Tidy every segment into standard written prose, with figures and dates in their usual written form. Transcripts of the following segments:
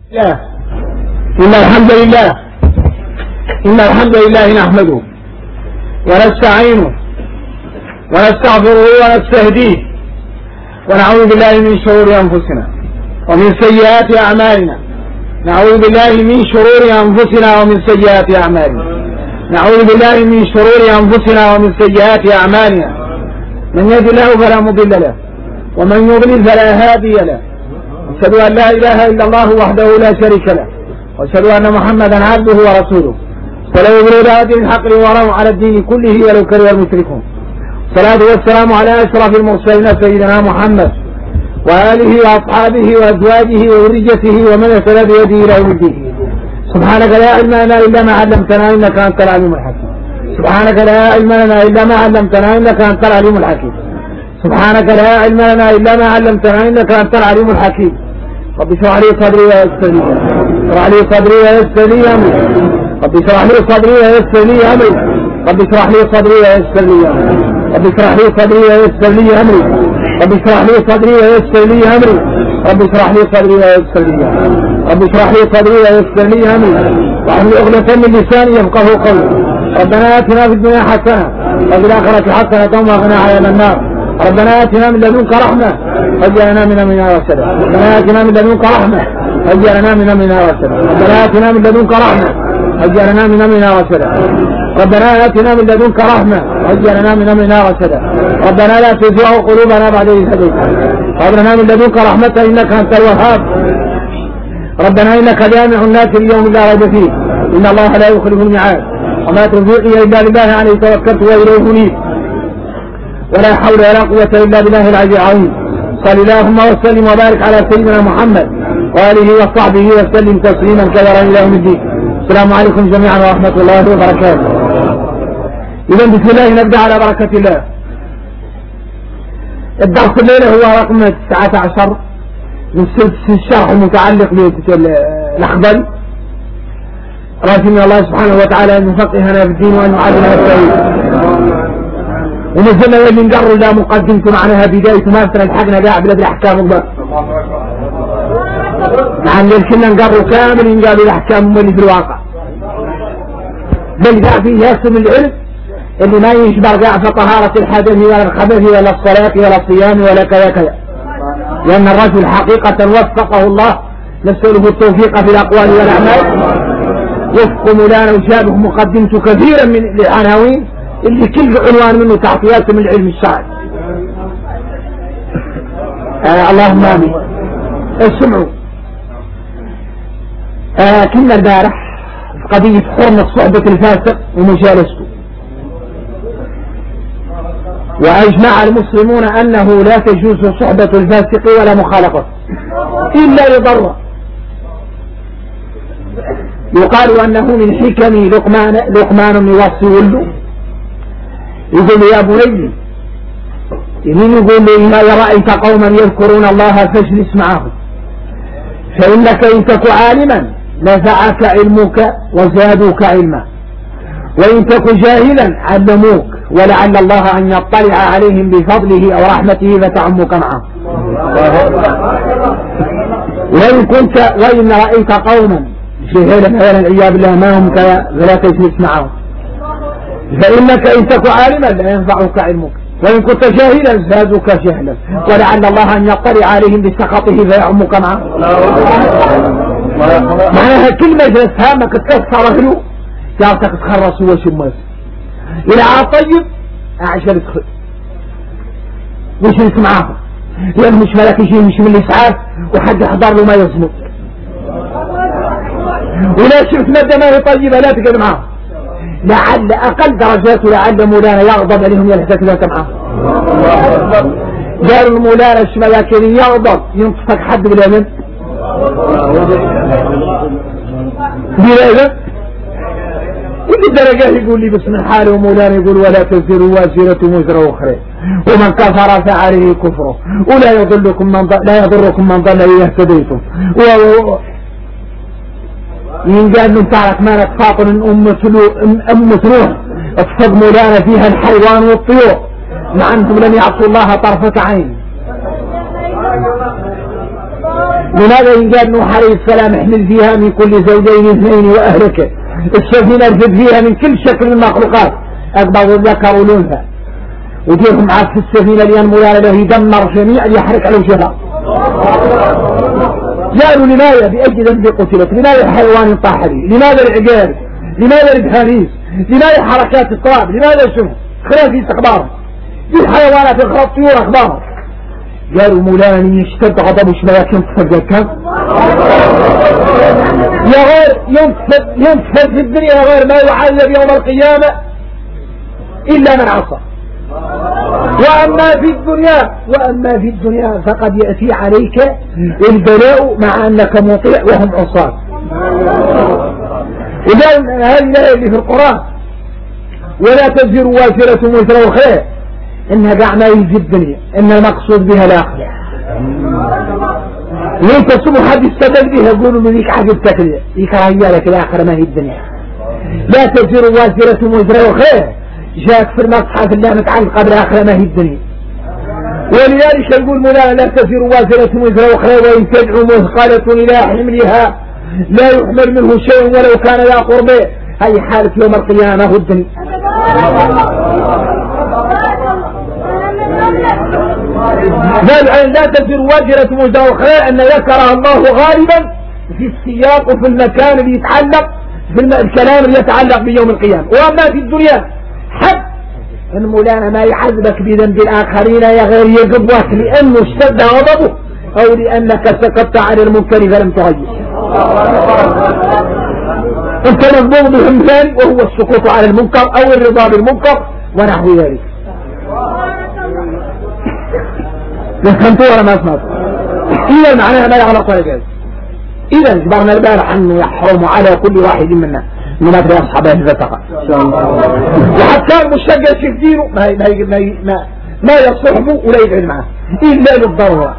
إن الحمد لله نحمده ونستعينه ونستغفره ونستهديه ونعوذ بالله من شرور أنفسنا ومن سيئات أعمالنا. نعوذ بالله من شرور أنفسنا ومن سيئات أعمالنا. نعوذ بالله من شرور أنفسنا ومن سيئات أعمالنا. من يهد الله فلا مضل له ومن يضلل فلا هادي له. أشهد أن لا إله إلا الله وحده لا شريك له وأشهد أن محمدا عبده ورسوله صلى الله عليه الحق وراه على الدين كله ولو كره المشركون. الصلاة والسلام على أشرف المرسلين سيدنا محمد وآله وأصحابه وأزواجه وذريته ومن اهتدى بهديه إلى يوم الدين. سبحانك لا علم لنا إلا ما علمتنا إنك أنت العليم الحكيم. سبحانك لا علم لنا إلا ما علمتنا إنك أنت العليم الحكيم. سبحانك لا علم لنا إلا ما علمتنا إنك أنت العليم الحكيم. رب اشرح لي صدري ويسر لي اشرح لي صدري ويسر لي أمري. رب اشرح لي صدري ويسر لي أمري. رب اشرح لي صدري ويسر لي أمري. رب اشرح لي صدري ويسر لي أمري. رب اشرح لي صدري ويسر لي أمري. رب اشرح لي صدري ويسر لي أمري. رب اشرح لي صدري ويسر لي أمري. واحلل عقدة من لساني يفقهوا قولي. ربنا آتنا في الدنيا حسنة وفي الآخرة حسنة وقنا عذاب النار. ربنا آتنا من لدنك رحمة وجعلنا من أمرنا رشدا. ربنا آتنا من لدنك رحمة وجعلنا من أمرنا رشدا. ربنا آتنا من لدنك رحمة وجعلنا من أمرنا رشدا. ربنا آتنا من لدنك رحمة وجعلنا من أمرنا رشدا. ربنا لا تزغ قلوبنا بعد إذ هديتنا وهب لنا من لدنك رحمة إنك أنت الوهاب. ربنا إنك جامع الناس ليوم لا ريب فيه إن الله لا يخلف الميعاد وما توفيقي إلا بالله عليه توكلت وإليه أنيب ولا حول ولا قوة إلا بالله العلي العظيم. صل اللهم وسلم وبارك على سيدنا محمد وآله وصحبه وسلم تسليما كثيرا إلى يوم الدين. السلام عليكم جميعا ورحمة الله وبركاته. إذا بسم الله نبدأ على بركة الله. الدرس الليلة هو رقم 19 من سلسلة الشرح المتعلق بالأخضر. راجين الله سبحانه وتعالى أن يفقهنا في الدين وأن يعلمنا التوحيد. ونزلنا اللي نقرر لا مقدمة معناها بداية ما الحقنا قاعد بلاد الأحكام الضبط. نعم كنا نقرر كامل ينقال الأحكام اللي في الواقع. بل ذا فيه يسم العلم اللي ما يشبر قاع في طهارة الحدث ولا الخبث ولا الصلاة ولا الصيام ولا كذا كذا. لأن الرجل حقيقة وفقه الله نسأله التوفيق في الأقوال والأعمال. وفق مولانا وشابه مقدمته كثيرا من العناوين اللي كل عنوان منه تعطيات من العلم الشرعي. اللهم آمين. اسمعوا. كنا البارح في قضية حرمة صحبة الفاسق ومجالسته. وأجمع المسلمون أنه لا تجوز صحبة الفاسق ولا مخالفته إلا لضرورة. يقال أنه من حكم لقمان يوصي ولده يقول يا بني إني يقول لي إذا رأيت قوما يذكرون الله فاجلس معهم فإنك إن تك عالما نفعك علمك وزادوك علما وإن تك جاهلا علموك ولعل الله أن يطلع عليهم بفضله أو رحمته فتعمك معه. وإن رأيت قوما جهلا والعياذ بالله ما هم فلا تجلس معهم فإنك إن تك عالما لا ينفعك علمك وإن كنت جاهلا زادوك جهلا ولعل الله أن يطلع عليهم بسخطه فيعمك معه. معناها كل مجلس هامك تكسر له جارتك تخرص وشمس إلى طيب أعشر تدخل وشلت معاهم لأن مش ملاك يجي مش من الإسعاف وحد يحضر له ما يصمت ولا شفت مادة ما هي طيبة لا تقعد معاهم لعل أقل درجات لعل مولانا يغضب عليهم يلحسك ذات معاهم. قالوا المولانا الشملاكين يغضب ينطفك حد بالأمن بلازم كل الدرجات يقول لي بسم حاله ومولانا يقول ولا تزر وازرة وزر أخرى ومن كفر فعليه كفره ولا يضركم من ضل إذا اهتديتم. إن قال من تعرف ما نتفاطن أم نوح اتصد مولانا فيها الحيوان والطيور مع أنهم لم يعصوا الله طرفة عين لماذا قال نوح عليه السلام احمل فيها من كل زوجين اثنين وأهلك؟ السفينة ارفد فيها من كل شكل من المخلوقات أقبض الذكر والأنثى وديهم معك في السفينة لأن مولانا له يدمر جميع يحرق على وجهها. قالوا لماذا بأي ذنب قتلت؟ لماذا الحيوان طاح به؟ لماذا العقاب؟ لماذا الإبهاميس؟ لماذا حركات التراب؟ لماذا شنو؟ خرافيس أخبارهم الحيوانات الطيور أخبارهم. قالوا مولانا يشتد غضب شباك ينتفد كم يا غير ينتفد في الدنيا غير ما يعذب يوم القيامة إلا من عصى. وأما في الدنيا فقد يأتي عليك البلاء مع أنك مطيع وهم عصاة. وقال هذه الآية اللي في القرآن ولا تزر وازرة وزر أخرى إنها قاعدة في الدنيا إن المقصود بها الآخرة. ليه تسمو حد يستدل بها يقولوا من ذيك حاجة التكلية يكره لك الآخرة ما هي الدنيا. لا تزر وازرة وزر أخرى جاءت في المصحف اللي متعلقة بالآخرة ما هي الدنيا. ولذلك يقول مولانا لا تزر وازرة وزر أخرى وإن تدعو مثقلة إلى حملها لا يحمل منه شيء ولو كان ذا قربه. هي حالة يوم القيامة هو الدنيا. لا تزر وازرة وزر أخرى أن ذكرها الله غالبا في السياق وفي المكان اللي يتعلق في الكلام اللي يتعلق بيوم القيامة. وأما في الدنيا حد إن مولانا ما يعذبك بذنب الآخرين يا غير يقبوك لأنه اشتد غضبه أو لأنك سكت عن المنكر فلم تغير. أنت مضبوط بهم ثاني وهو السكوت على المنكر أو الرضا بالمنكر ونحو ذلك. فهمتوا ولا ما سمعتوا؟ إذا معناها ما يغلط ولا جاز. إذا اجبرنا البارح أنه يحرم على كل واحد منا إنه ما ترى أصحابه الزتقة. وحتى كان مشجع في دينه ما يصحبه ولا يبعد معه إلا للضرورة.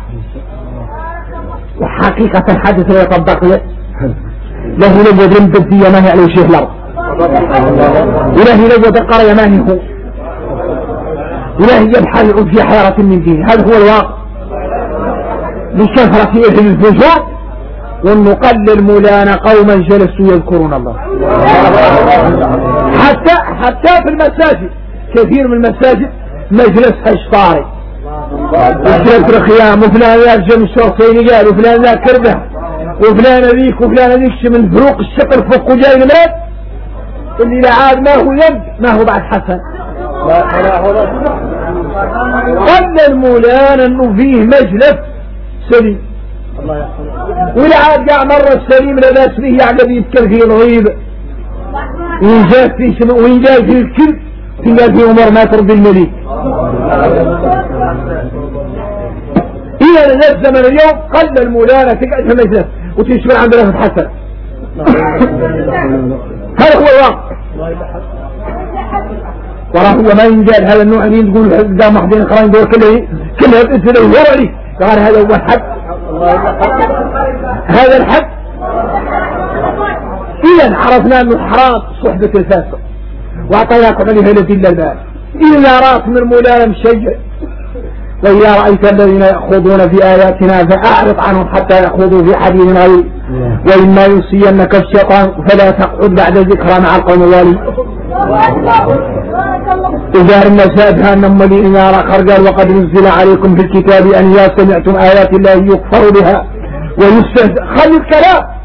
وحقيقة الحدث لا يطبق له لو ذنب الدية ما هي على وجه الأرض وله لو ذكر ما هو وله يبحث في حيرة من دينه. هذا هو الواقع لكثرة أهل الفجور ونقلل مولانا قوما جلسوا يذكرون الله. حتى في المساجد كثير من المساجد مجلس حشطاري مجلس رخيام وفلان يرجم الشرطين قال وفلان ذا كربه وفلان ذيك وفلان ذيك من فروق الشكل فوق جاي المراد اللي لا عاد ما هو يد ما هو بعد حسن. قلل مولانا انه فيه مجلس سليم ولا عاد قاع مرة السليم لا باس به يعقد يذكر فيه الغيب وين جاء فيه الكل تلقى فيه أمور ما ترضي المليك. إذا ذا الزمن اليوم قل المولانا تقعد في مجلس وتشبر عند لفظ حسن. هذا هو الواقع. وراه هو ما ينجال هذا النوع اللي تقول قدام واحدين اخرين دول كلها بإذن الله ورعي قال هذا هو الحد. هذا الحد. إذا عرفنا أنه حرام صحبة الفاسق وأعطيناكم عليها الأدلة البال. إذا رأت من مولانا مشجع وإذا رأيت الذين يأخذون في آياتنا فأعرض عنهم حتى يأخذوا في حديث غير وإما ينسينك الشيطان فلا تقعد بعد ذكرى مع القوم الظالمين. إذا النساء أن مليء نار آخر قال وقد نزل عليكم في الكتاب أن إذا سمعتم آيات الله يكفر بها ويستهزأ. خلي الكلام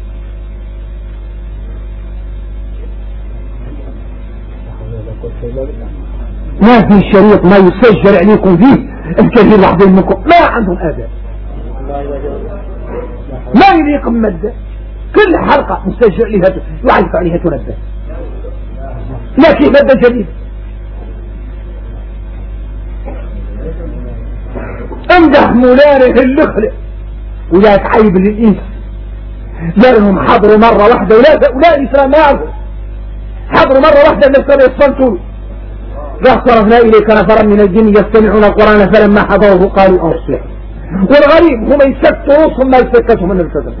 ما في شريط ما يسجل عليكم فيه الكثير واحدين منكم ما عندهم آداب ما يليكم مادة كل حلقة مستجع عليها يعرف عليها تنبه لكن مادة جديدة. امدح مولانا اللخلة ولا تعيب للإنس لأنهم حضروا مرة واحدة ولا الإسلام ما يعرفوا حضروا مرة واحدة الناس يصنتوا صرفنا إليك نفرا من الجن يستمعون القرآن فلما حضروه قالوا أنصتوا. والغريب هم يسكتوا رؤوسهم ما يسكتوا من الفترة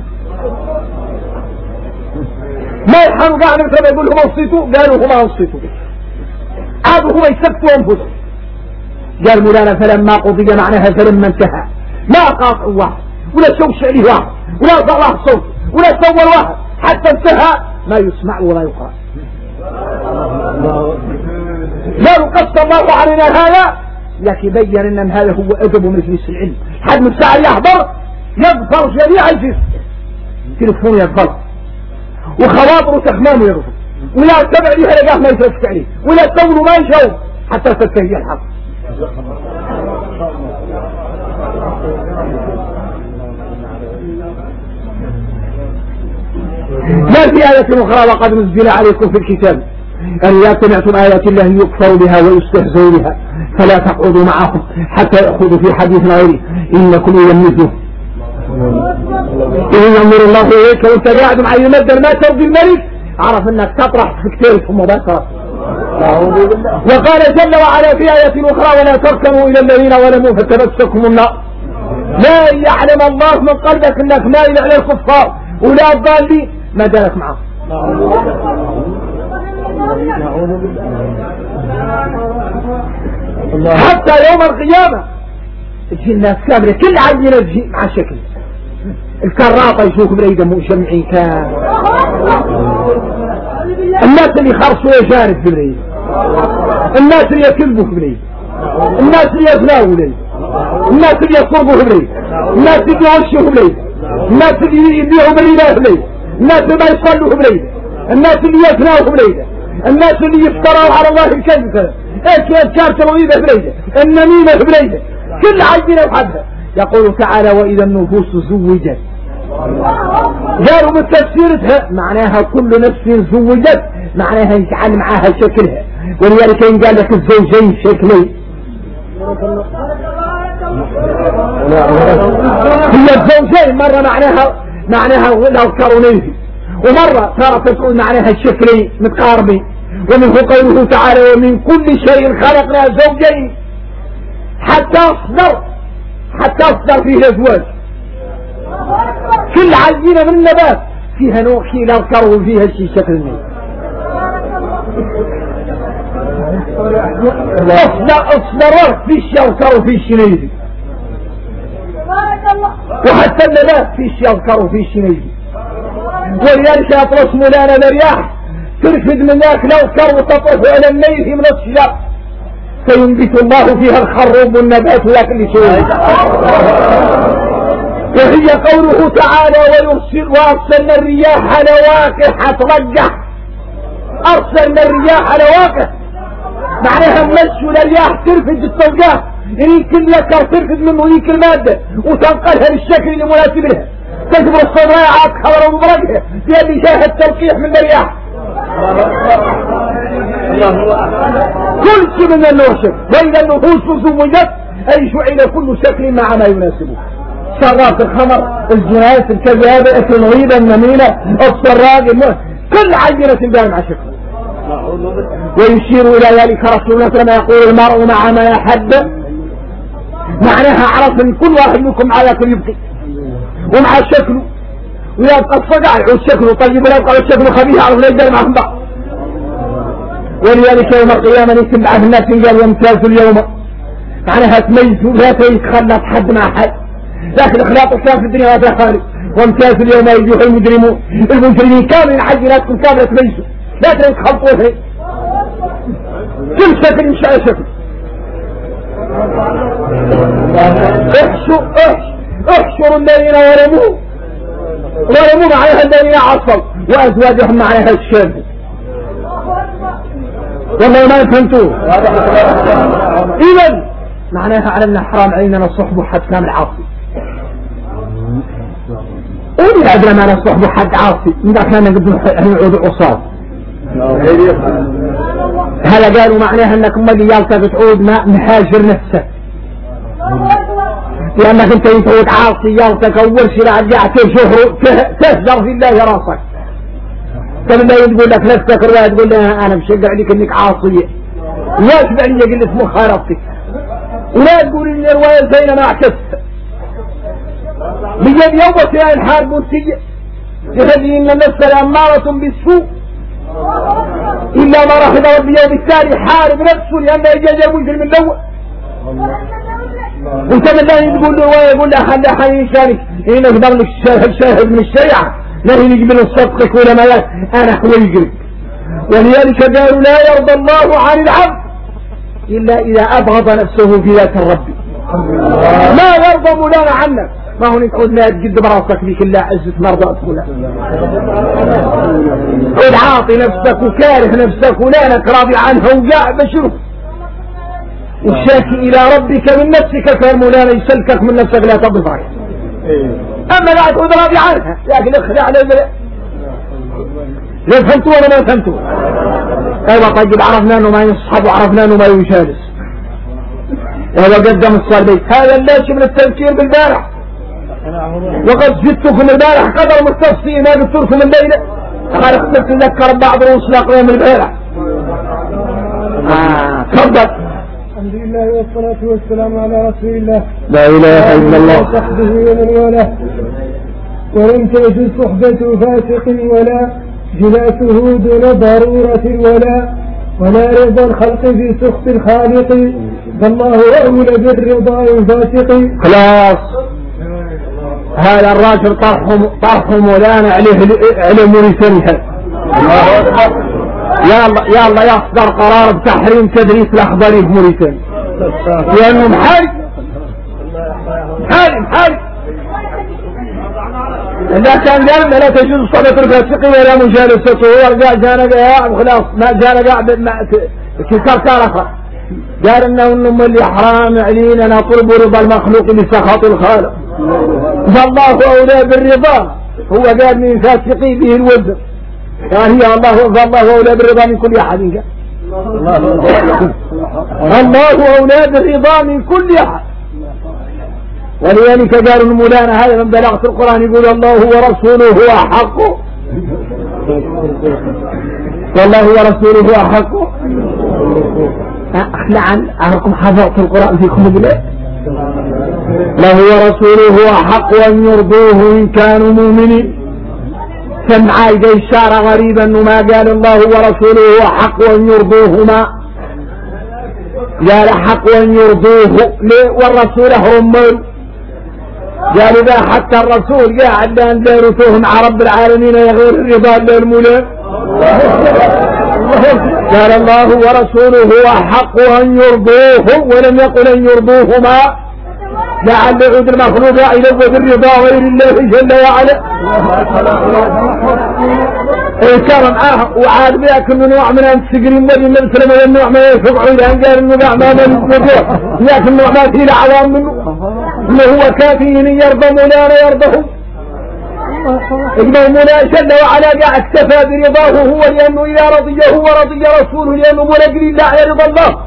ما يحنوا قاعد الفترة يقول لهم أنصتوا قالوا هم أنصتوا عادوا هم يسكتوا أنفسهم. قال مولانا فلما قضي معناها فلما انتهى ما قاطعوا واحد ولا شوش عليه واحد ولا ضرح صوت ولا صور واحد حتى انتهى ما يسمع ولا يقرأ. لا قص الله علينا هذا لكن بين ان هذا هو ادب مجلس العلم. حد من ساعة يحضر يظفر جميع الجسم، تلفون يظفر وخواطره تخمام يظفر ولا تبع لها لقاه ما يترفك عليه ولا تقول ما يشوف حتى تنتهي الحق. ما في آية أخرى وقد نزل عليكم في الكتاب أن إذا سمعتم آيات الله يكفر بها ويستهزئ بها فلا تقعدوا معهم حتى يأخذوا في حديث غيره إنكم إذا مثلهم. إن ينظر الله إليك وأنت قاعد مع المدر ما ترضي الملك عرف أنك تطرح في كتيرك مباشرة. وقال جل وعلا في آية أخرى ولا تركنوا إلى الذين ظلموا فتمسكهم النار. لا يعلم الله من قلبك أنك مائل على الكفار ولا الضالين ما دارك معه. حتى يوم القيامة تجي الناس كاملة كل عينة تجي مع شكل الكراطة يشوف بريدة مجمعين كان الناس اللي خرصوا يجارب في بريدة الناس اللي يكلبوا في بريدة الناس اللي يزناوا بريدة الناس اللي يصربوا في بريدة الناس اللي يوشوا في بريدة الناس اللي يبيعوا بريدة في بريدة الناس اللي ما يصلوا في بريدة الناس اللي يزناوا في بريدة الناس اللي يفتروا على الله الكذب كانت ترويدة في بريدة النميمة في بريدة كل عينة وحدها. يقول تعالى وإذا النفوس زوجت قالوا بالتفسيرها معناها كل نفس زوجت معناها يجعل معاها شكلها ولذلك قال لك الزوجين شكلين هي الزوجين مرة معناها لو كرونيه ومرة صارت تقول معناها الشكلين متقاربين. ومنه قوله تعالى ومن كل شيء خلقنا زوجين حتى أصدر فيه الأزواج. كل عينة من النبات فيها نوع شيء لا كرو فيها شيء شكل منه. أصدر في الشيء وكرو في الشنيدي وحتى النبات في الشيء وكرو في الشنيدي. ولذلك أطلس مولانا الرياح ترفد من ذاك لو كرو تطف على الميت من الشجر فينبت الله فيها الخروب والنبات لكن شيء. وهي قوله تعالى وأرسلنا الرياح لواقح ترجح. أرسلنا الرياح لواقح معناها مشوا الرياح ترفد التوجاه يريك اللكر ترفد منه يريك المادة وتنقلها للشكل المناسب لها تجبر الصدراعات خضر ومبرقها في اللي شاهد التلقيح من الرياح. كل شيء من النوشك وإذا النفوس زوجت أي شعل كل شكل مع ما يناسبه. شرات الخمر الجناس الكذابة التنغيبة النمينة الصراق كل عينة دائم على شكله. ويشير إلى ذلك رسولنا كما يقول المرء مع ما يحب معناها عرف ان كل واحد منكم على كل يبقي ومع شكله ويبقى الصدع يعود شكله طيب ولا يبقى شكله خبيث عرف لا يقدر معهم بعض. ولذلك يوم القيامة نسمع بعض الناس قال وامتازوا اليوم معناها تميزوا لا تخلط حد مع حد لكن اخلاق الكلام في الدنيا هذا خارج. وامتازوا اليوم ايها المجرمين كاملين عجلاتكم كاملة تميزوا لا تخلطوا فيه كل شكل مش على شكل. احشروا الذين ظلموا معها الذين عصوا وازواجهم معها الشاذ. والله ما فهمتوه. اذا معناها على ان حرام علينا نصحب حد كامل عاصي. قولي العدل ما نصحب حد عاصي اذا كان نعود عصاه. هذا قالوا معناها انك مليالك بتعود محاجر نفسك لانك انت تعود عاصي يالتك اول شيء رجعت شهر تهجر في الله راسك. كان لا يقول لك نفسك ولا تقول لها انا بشجع عليك انك عاصية واشبع لي قلت مخالفتك ولا تقول ان الرواية زينا ما عكست بجد يوم سيئة الحارب والسيئة يهدي ان النفس لأمارة بالسوء إلا ما رحض ربي يوم التالي حارب نفسه لأنه يجب مجرم من الأول. وانت بالله تقول له يقول له حل حنين شانك إن أقدر لك الشاهد من الشريعة لا يقبل الصدق ولا ملاك أنا هو يقرب. ولذلك قالوا لا يرضى الله عن العبد إلا إذا أبغض نفسه في ذات الرب. ما يرضى مولانا عنك ما هو نقعد لا تقد براسك بك إلا عزة مرضات فلان. قل عاطي نفسك وكاره نفسك ولانك راضي عنها وقاع بشره والشاكي إلى ربك من نفسك كان مولانا يسلكك من نفسك لا تضف عليه. أما لا تقعد راضي عنها لكن اخلع على لا فهمتوا ولا ما فهمتوا؟ ايوه طيب عرفنا انه ما يصحب وعرفنا انه ما يشارس. وهو قدم الصليب هذا ليش من التذكير بالبارح وقد زدتكم البارح قدر مستفصيل ما قلت لكم الليله قال تتذكر بعض رؤوس الاقوام البارح. تفضل. الحمد لله والصلاة والسلام على رسول الله لا اله الا الله وصحبه ومن والاه. ولم تجد صحبة فاسق ولا جلاسه دون ضرورة ولا رضا الخلق في سخط الخالق فالله أولى بالرضا الفاسق. خلاص هذا الراجل طرح مولانا عليه مريسانها. يلا يصدر قرار بتحريم تدريس الأخضري في موريتانيا لأنه محارب إذا كان قال لا تجوز صلاة الفاسق ولا مجالسته ورجع جانا قاعد خلاص ما جانا قاعد كسر آخر قال إنه اللي حرام علينا نطلب رضا المخلوق لسخط الخالق فالله أولى بالرضا. هو قال من فاسقي به الوزر يعني هي الله أولى بالرضا من كل أحد. الله أولى بالرضا من كل أحد. ولذلك قالوا المولانا هذا من بلاغة القرآن يقول الله ورسوله أحق والله ورسوله أحق. لعن أنكم حفظت القرآن فيكم بالله. الله ورسوله أحق أن يرضوه إن كانوا مؤمنين. سمع إذا إشارة غريبا أنه ما قال الله ورسوله أحق أن يرضوهما قال حق أن يرضوه والرسول هم قال إذا حتى الرسول قاعد لأن دارتوه مع رب العالمين يغير الرضا للمولى. قال الله ورسوله أحق أن يرضوه ولم يقل أن يرضوهما لعل يعود المخلوق إلى بالرضا غير الله جل وعلا. كان معاه وعاد بياكل من نوع من السجرين والنبي النبي صلى الله عليه وسلم النوع ما يفقعوا إلى أن قال إنه ما نستطيع لكن نوع ما فيه لعوام منه إنه هو كافي يرضى مولانا يرضه إنه مولانا جل وعلا قاعد اكتفى برضاه هو لأنه إذا رضيه ورضي رسوله لأنه ملقي الله على رضا الله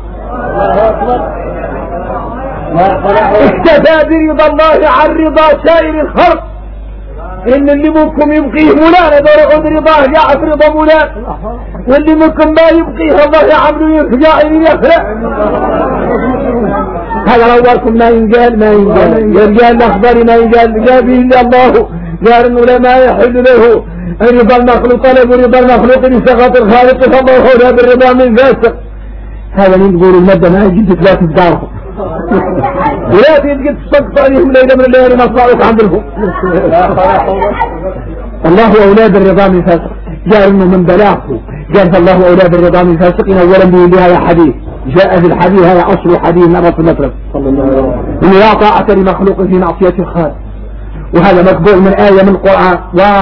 اكتفى برضا الله عن رضا سائر الخلق. إن اللي منكم يبقيه مولانا درعود رضاه يعف رضا مولانا واللي منكم ما يبقيه الله يعمله يفجع إلي يخلع. هذا أولكم ما ينقال يرجال الأخبار ما ينقال جابه إلا الله قال إنه لما يحل له أن رضا المخلوق طلب رضا المخلوق لسخط الخالق فالله أولى بالرضا من فاسق. هذا نقول المادة ما يجب لا تدارهم ولا تجد تصدق عليهم ليلة من الليالي ما صاروا عندهم. الله أولى بالرضا من فاسق. قال إنه من بلاغه قال فالله أولى بالرضا من فاسق أولا به بهذا حديث جاء في الحديث هذا أصل حديث من رسول الله صلى الله عليه وسلم إنه لا طاعة لمخلوق في معصية الخالق وهذا مقبول من آية من القرآن.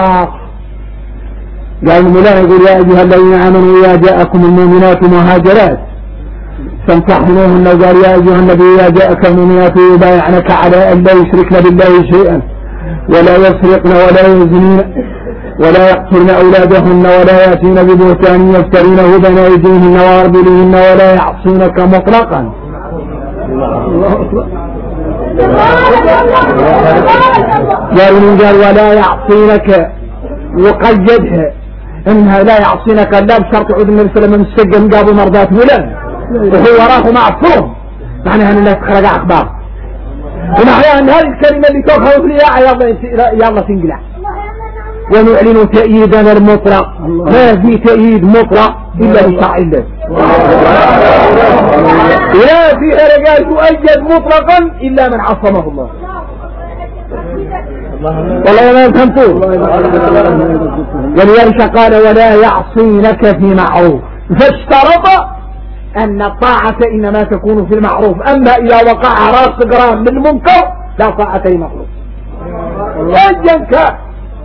قال المولانا يقول يا أيها الذين آمنوا إذا جاءكم المؤمنات مهاجرات فامتحنوهن وقال يا أيها النبي إذا جاءك المؤمنات يبايعنك على أن لا يشركن بالله شيئا ولا يسرقن ولا يزنين ولا يقتلن أولادهن ولا يأتين ببهتان يفترينه بين أيديهن وأرجلهن ولا يعصينك مطلقا. قال ولا يعصينك وقيدها انها لا يعصينك لا بشرط عود النبي صلى الله عليه وسلم السجن قابوا مرضات فلان وهو وراه معصوم معناها ان الناس تخرج اخبار ومعناها ان هذه الكلمه اللي تخرج لها يلا تنقلع. ونعلن تأييدنا المطلق ما في تأييد مطلق الا بشرع الله ولا في رجال تؤيد مطلقا الا من عصمه الله. والله ما فهمتوه. ولذلك قال ولا يعصينك في معروف، فاشترط أن الطاعة إنما تكون في المعروف، أما إذا وقع راس جرام بالمنكر لا طاعة لمخلوق أيا كان.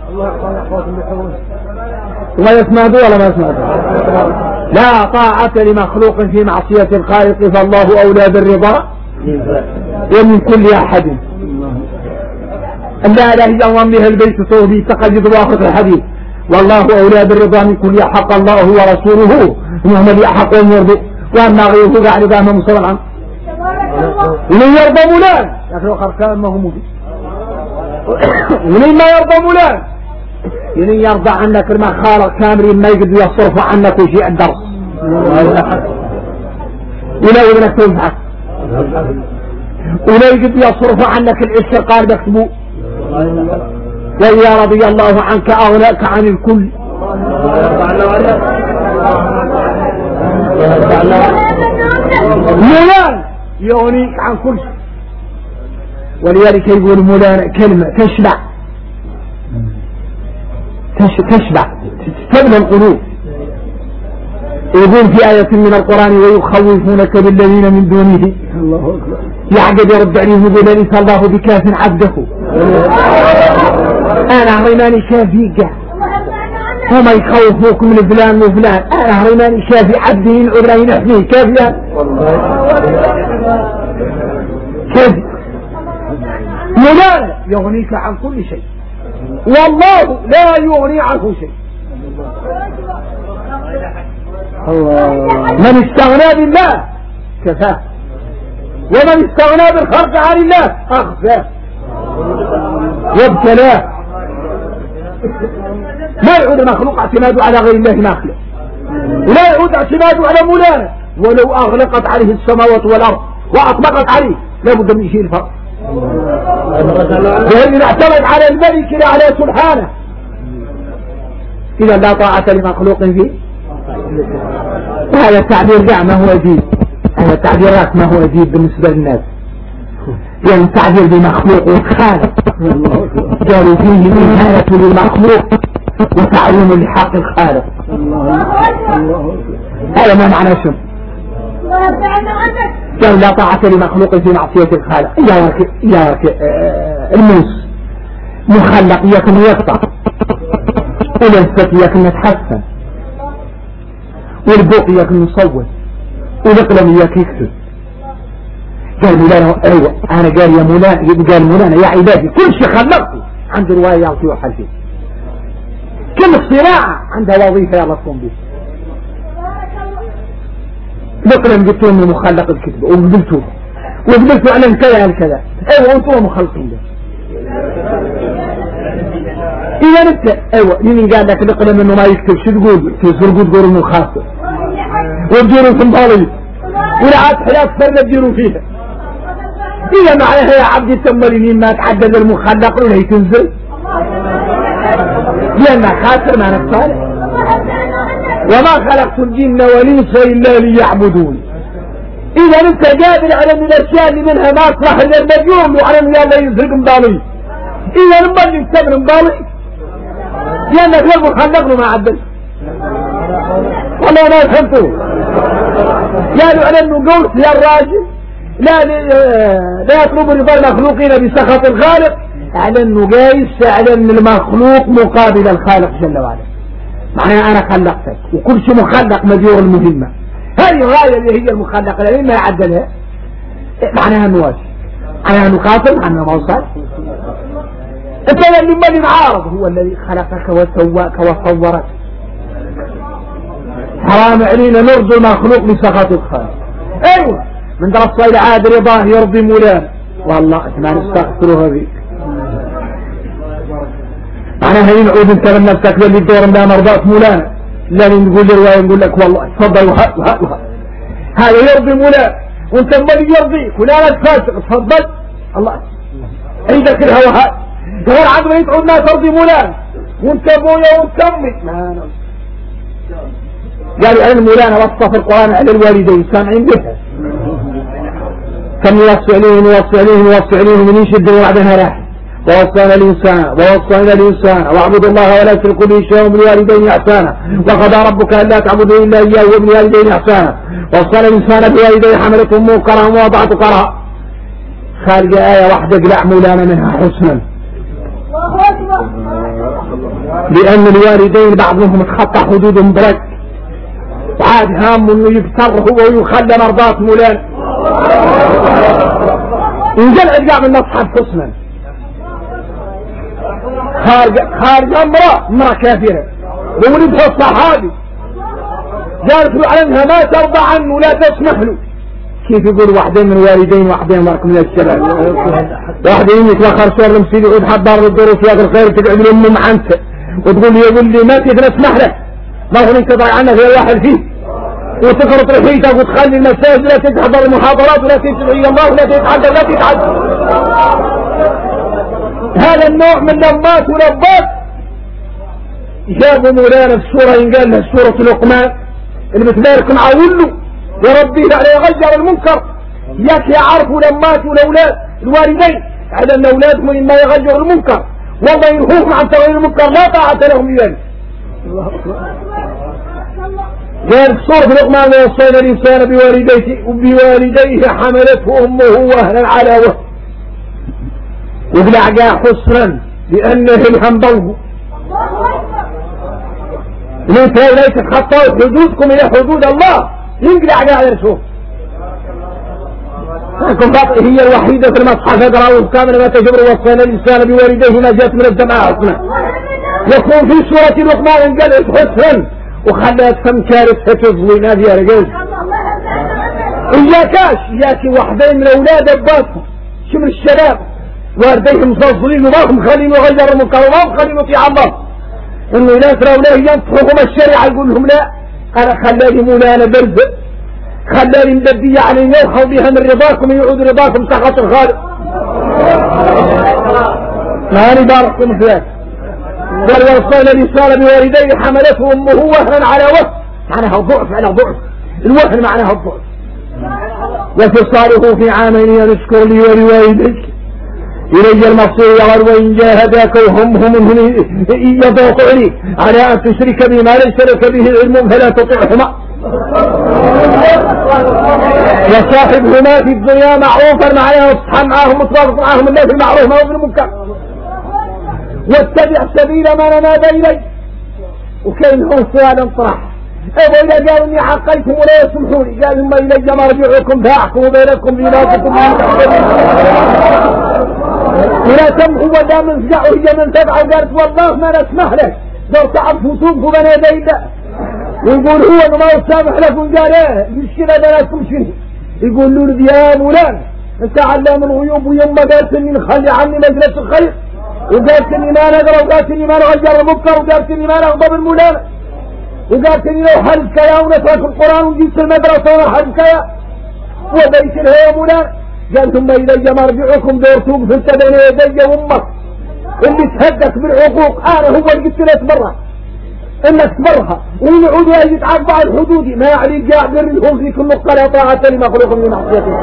ما يسمعوا ولا ما يسمعوا؟ لا طاعة لمخلوق في معصية الخالق، فالله أولى بالرضا ومن كل أحد. أن لا إله إلا الله بها البيت صوبي تقجد واخذ الحديث، والله أولى بالرضا من كل حق الله ورسوله وهم اللي أحق أن يرضوا، وأما غيره قاعد قام مصرعا ولن يرضى مولان لكن خركان ما هو مبين. ولن ما يرضى مولان ولن يرضى عنك لما خالق كامري ما يقدر يصرف عنك وشيء الدرس ولا يقدر تنفعك ولا يقدر يصرف عنك العشر قال بكتبوه. وإذا رضي الله عنك أغناك عن الكل. مولان يغنيك عن كل شيء. ولذلك يقول مولانا كلمة تشبع تستبنى القلوب. يقول في آية من القرآن ويخوفونك بالذين من دونه يعقد يرد عليه يقول ليس الله بكاف عبده أنا رماني شافيك هما يخوفوك من فلان وفلان، أنا رماني شافي عبدين عرين أحميه كافيا كافي. مولانا يغنيك عن كل شيء والله لا يغني عنه شيء. من استغنى بالله كفاه، ومن استغنى بالخلق عن الله أخفاه وابتلاه. لا يعود المخلوق اعتماده على غير الله مخلوق، ولا يعود اعتماده على مولانا ولو أغلقت عليه السماوات والأرض وأطبقت عليه لابد من شيء الفرق. وإن اعتمد على الملك لا على سبحانه إذا لا طاعة لمخلوق فيه. هذا التعبير دع ما هو أديب، هذا التعبيرات ما هو أديب بالنسبة للناس، يعني التعبير بمخلوق وخالق قالوا فيه إهانة للمخلوق وتعظيم لحق الخالق. هذا ما معنى شو؟ قال لا طاعة لمخلوق في معصية الخالق. إياك الموس مخلق إياك يقطع، والانفت إياك نتحسن، والبوق إياك نصوت، والقلم إياك يكتب. قال مولانا أيوة أنا قال يا مولانا، قال مولانا يا عبادي كل شيء خلقته عند رواية يعطي وحل فيه، كل صناعة عندها وظيفة يلا تقوم به. القلم قلت له مخلق الكتب وقبلته على كذا كذا. أيوة أنتم مخلقين ده. إذا أنت أيوة مين قال لك القلم إنه ما يكتب شو تقول؟ تقول إنه خاطئ وتجيروا في الماضي ولا عاد حياة فرنا تجيروا فيها. إذا معناها يا عبدي التمرين ما تعدد المخلق ولا تنزل لأن خاسر ما نفسه. وما خلقت الجن والإنس إلا ليعبدون. إذا أنت قادر على من الأشياء اللي منها ما أصلح للنجوم وعلى من الله يزرق مبالي. إذا لما اللي يستمر مبالي لأنك لو خلقنا ما عدل والله ما فهمتوا. قالوا على أنه قلت يا الراجل لا يطلب رضا المخلوقين بسخط الخالق، على أنه قايس على أن المخلوق مقابل الخالق جل وعلا. معناها أنا خلقتك وكل شيء مخلق مديور المهمة. هذه الغاية اللي هي المخلقة لأن ما يعدلها معناها أنه واجه، معناها أنه خاطر عنه ما وصل. أنت اللي معارض هو الذي خلقك وسواك وصورك. حرام علينا نرضي المخلوق بسخط الخالق. أيوة من درس إلى عاد رضاه يرضي مولانا والله ما نستغفرها بك. معناها ينعود انت من نفسك للي الدور من مرضات مولانا لا نقول لرواية نقول لك والله تفضل وها هذا يرضي مولانا وانت المالي يرضيك ولا لك فاسق تفضل الله عندك الهوهات دور عقل يدعو الناس ترضي مولانا وانت ابويا وانت امي. قالوا علم مولانا وصف القرآن على الوالدين سامعين بها كان يوصي عليهم من يشد وبعدها راح ووصينا الإنسان واعبدوا الله ولا تشركوا به شيئا وبالوالدين إحسانا وقضى ربك ألا تعبدوا إلا إياه وبالوالدين إحسانا ووصينا الإنسان بوالديه حملته أمه كرها ووضعته كرها. خارج آية واحدة قلع مولانا منها حسنا، لأن الوالدين بعضهم اتخطى حدودهم برك وعاد هام انه يفتر هو ويخلى مرضات مولانا. انجل ارجع من مصحف حسنا. خارج امرأة كافرة وولدها الصحابي قالت له عنها ما ترضى عنه لا تسمح له. كيف يقول واحدين من والدين واحدين مركم من الشباب واحدين يتوخر شهر المسيد يعود حضار الدروس ياخذ الخير تقعد لامه معنته وتقول لي يقول لي ما تقدر اسمح له ما هو انت ضايع عنك غير واحد فيه وتفرط رحيتك وتخلي المساجد لا تحضر المحاضرات ولا تدعي الى الله ولا تتحدث لا تتحدث. هذا النوع من لمات ولبات جابوا مولانا السورة ينقال لها سورة لقمان اللي بتبارك معاوله يا ربي لا يغير المنكر ياك يعرفوا لمات والاولاد الوالدين على ان اولادهم لما يغير المنكر والله ينهوهم عن تغيير المنكر لا طاعة لهم بذلك. قال سورة لقمان ووصينا الانسان بوالديه حملته امه وهنا على وهن وبلعقا حسنا لانه الهم ضوه ليس لا تتخطوا حدودكم الى حدود الله ينقلع قاعد نشوف لكن باطئ هي الوحيدة في المصحف اقرأوا كامل ما تجبر وصينا الإنسان بوالديه ما جاءت من الدماء حسنا. يكون في سورة لقمان انقلت حسنا وخلت فم كارثة تظلي نادي يا رجل. إياك وحدين من أولاد أباتهم شمر الشباب وارديهم مصلصلين وما هم خلين يغير المنكر وما هم خلين يطيع الله إنه لا ترى ولا ينطقهم الشريعة يقول لهم لا أنا خلاني مولانا برزق خلاني مبدية علي يوحوا بها من رضاكم يعود رضاكم سخط الخالق. ماني باركم فيك. قال وصينا الإنسان بوالديه حملته أمه وهنا على وهن معناها ضعف على ضعف الوهن معناها الضعف وفصاله في عامين يشكر لي ولوالديك إلي المصير وإن جاهداك وهم يضغطني على أن تشرك بما ليس لك به علم فلا تطعهما وصاحبهما في الدنيا معروفا معناه اصحى معهم وترابط معهم الله في المعروف ما هو في المنكر واتبع سبيل من ناب إلي وكان هو سؤال طرح إذا قالوا إني حقيتم ولا يسمحوني قالوا ما إلي مرجعكم فأحكم بينكم بما كنتم ولا تمحوا ولا منفعوا هي من تبع وقالت والله ما نسمح لك لو تعب فصومكم بين يدي الله ويقول هو ما يسامح لكم قال ايه المشكلة بناتكم شنو يقول له يا مولانا انت علام الغيوب ويوم ما قالت اني نخلي عني مجلس الخير وقالت اني ما نقرا وقالت اني ما نغير المنكر وقالت اني ما نغضب المولانا وقالت اني لو حلفك يا ونترك القران وجيت المدرسه وحلفك يا وبيت لها يا مولانا قال ثم الي مرجعكم دورتوك فانت بين يدي وامك اللي تهدك بالعقوق انا هو اللي قلت لك مره انك تبرها ويعود يتعاقب على الحدود ما يعني قاعد يريهم في كل نقطه لا طاعه لمخلوق من معصيته.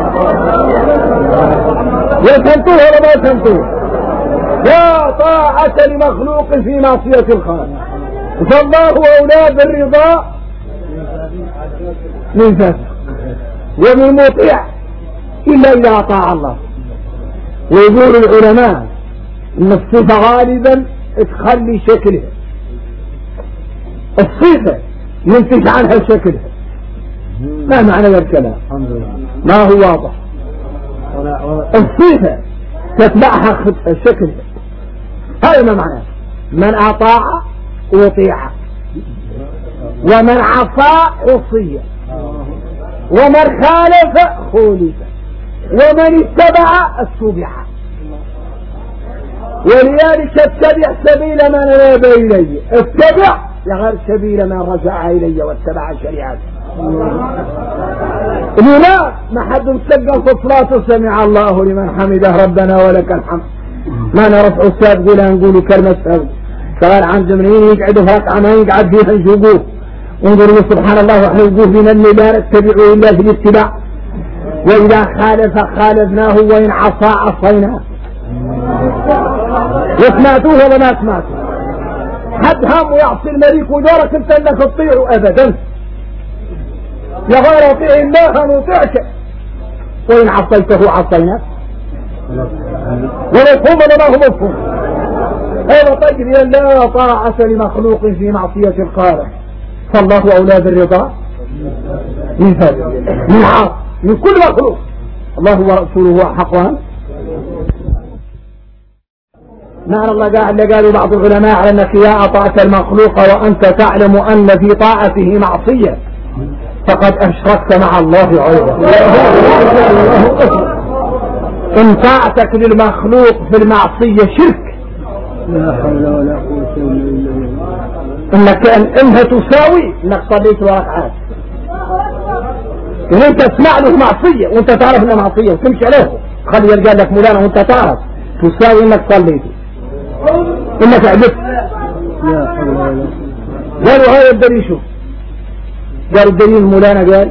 يفهمتوه ولا ما يفهمتوه؟ لا طاعه لمخلوق في معصيه الخالق فالله اولى بالرضا من فاسق ومن مطيع الا اذا اطاع الله. ويقول العلماء ان الصفه غالبا تخلي شكلها الصفة ينتج عنها شكلها ما معنى ذا الكلام ما هو واضح. الصفة تتبعها شكلها هذا ما معناه من أطاع أطيع ومن عصى عصي ومن خالف خولف ومن اتبع اتبع ولذلك اتبع سبيل من ناب إلي اتبع غير سبيل من رجع إلي واتبع شريعتي. لا ما حد مسجل في الصلاة سمع الله لمن حمده ربنا ولك الحمد ما نرفع السابق ولا نقول كلمة سابق قال عن زمنين يقعدوا فرق ما يقعد فيها نشوقوه ونقول سبحان الله واحنا نقول بنا اللي لا نتبعوا إلا في الاتباع وإذا خالف خالفناه وإن عصى عصيناه وسمعتوه ولا ما سمعتوه؟ حد هم يعصي الملك ودورك انت انك تطيعه ابدا. يا غير اطيع الله نطيعك وان عصيته عصيناك. ومفهوم ولا ما هو مفهوم؟ هذا طيب. لا طاعة لمخلوق في معصية الخالق فالله اولى بالرضا من كل مخلوق. الله ورسوله احق. معنى الله قالوا بعض العلماء على انك اذا اطعت المخلوق وانت تعلم ان في طاعته معصية فقد اشركت مع الله عوضا. ان طاعتك للمخلوق في المعصية شرك. لا حول ولا قوة الا بالله. انك انها تساوي انك صليت ركعات. ان انت تسمع له معصية وانت تعرف انها معصية وتمشي عليه خلي يلقى لك مولانا وانت تعرف تساوي انك صليت انك عبدت. لا حول ولا قوة. قالوا هذا الدليل. شوف قالوا الدليل مولانا قال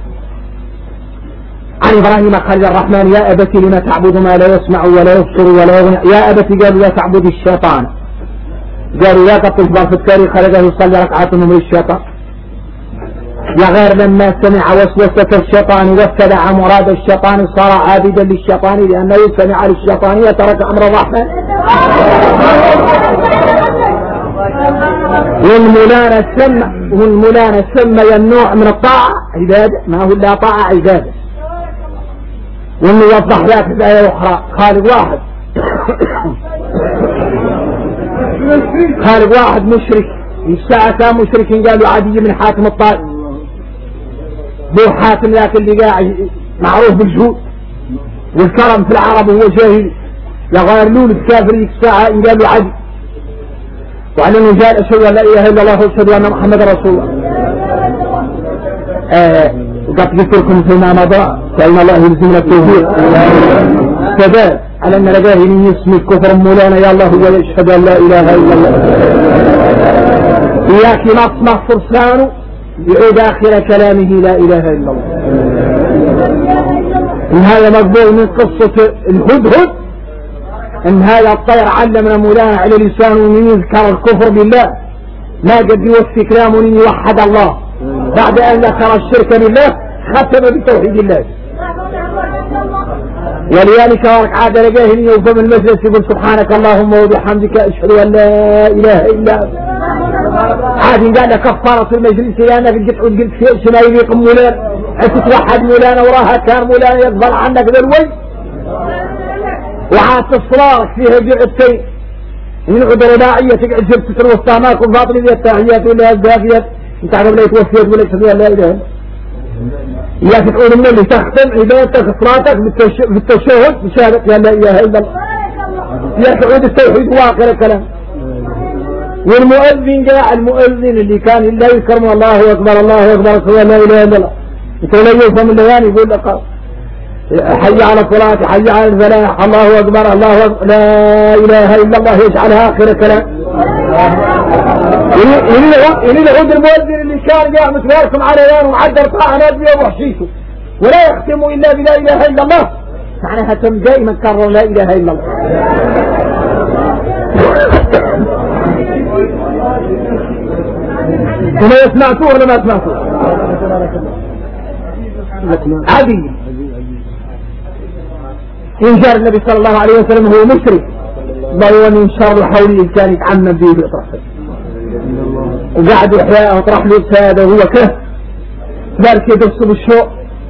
عن ابراهيم خليل الرحمن يا ابت لما تعبد ما لا يسمع ولا يبصر ولا يغني. يا ابت قالوا لا تعبد الشيطان. قالوا لا تطلب في التاريخ خلقه يصلي ركعات من الشيطان. يا غير لما سمع وسوسة الشيطان واتبع مراد الشيطان صار عابدا للشيطان لأنه سمع للشيطان وترك أمر الرحمن. والمولانا سمى النوع من الطاعة عبادة ما هو إلا طاعة عبادة. وإنه يوضح ذات الآية أخرى خالق واحد مشرك. الساعة كان مشرك قالوا عدي من حاتم الطائف. بو حاتم ذاك اللي قاعد معروف بالجهود والكرم في العرب وهو جاهل يغير لون الكافر الساعة قالوا عدي. وعلى أنه قال أشهد أن لا إله إلا الله وأشهد أن محمد رسول الله. وقد قلت لكم فيما مضى فإن الله يلزمنا التوفيق كذا على أن لقاه من اسم الكفر مولانا يا الله هو يشهد أن لا إله إلا الله. إياك مصمح فرسانه يعود آخر كلامه لا إله إلا الله. إن هذا مقبول من قصة الهدهد. إن هذا الطير علمنا مولانا على لسانه من يذكر الكفر بالله ما قد يوفي كلامه من يوحد الله بعد أن ذكر الشرك بالله ختم بتوحيد الله. ولذلك عاد لقاه يوم من المجلس يقول سبحانك اللهم وبحمدك أشهد أن لا إله إلا أنت. عاد قال كفارة المجلس لأنك قلت في ما يليق مولانا توحد مولانا وراها كان مولانا يقبل عنك ذا الوجه. وعاد إصرارك فيها جعبتين من عذر داعية تقعد جبت الوسطى ماكم باطل ذي التاحيات ولا الزاكيات انت عقب لا يتوفيت ولا يشهد لا إله. إياك تقول من اللي تختم عبادتك صلاتك بالتشهد بشهادة لا إله إلا الله. إياك تعود التوحيد واقع الكلام. والمؤذن جاء المؤذن اللي كان لا يكرم الله أكبر الله أكبر لا إله إلا الله يقول لا يفهم الليان يقول لك حي على الصلاة حي على الفلاح الله أكبر الله أكبر لا إله إلا الله يجعلها آخر كلام. إن العود المؤذن اللي كان جاء متواركم على يان ومعدل طاعة نادية وحشيته ولا يختم إلا بلا إله إلا الله معناها تم دائما كرر لا إله إلا الله. وما يسمعتوه ولا ما سمعتوه عادي. إن جار النبي صلى الله عليه وسلم هو مشرك ضروا من شر الحول إذ كان يتعمم به بإطرافه وقعد يحياء وطرح له سادة وهو كه ذلك يدرس بالشوق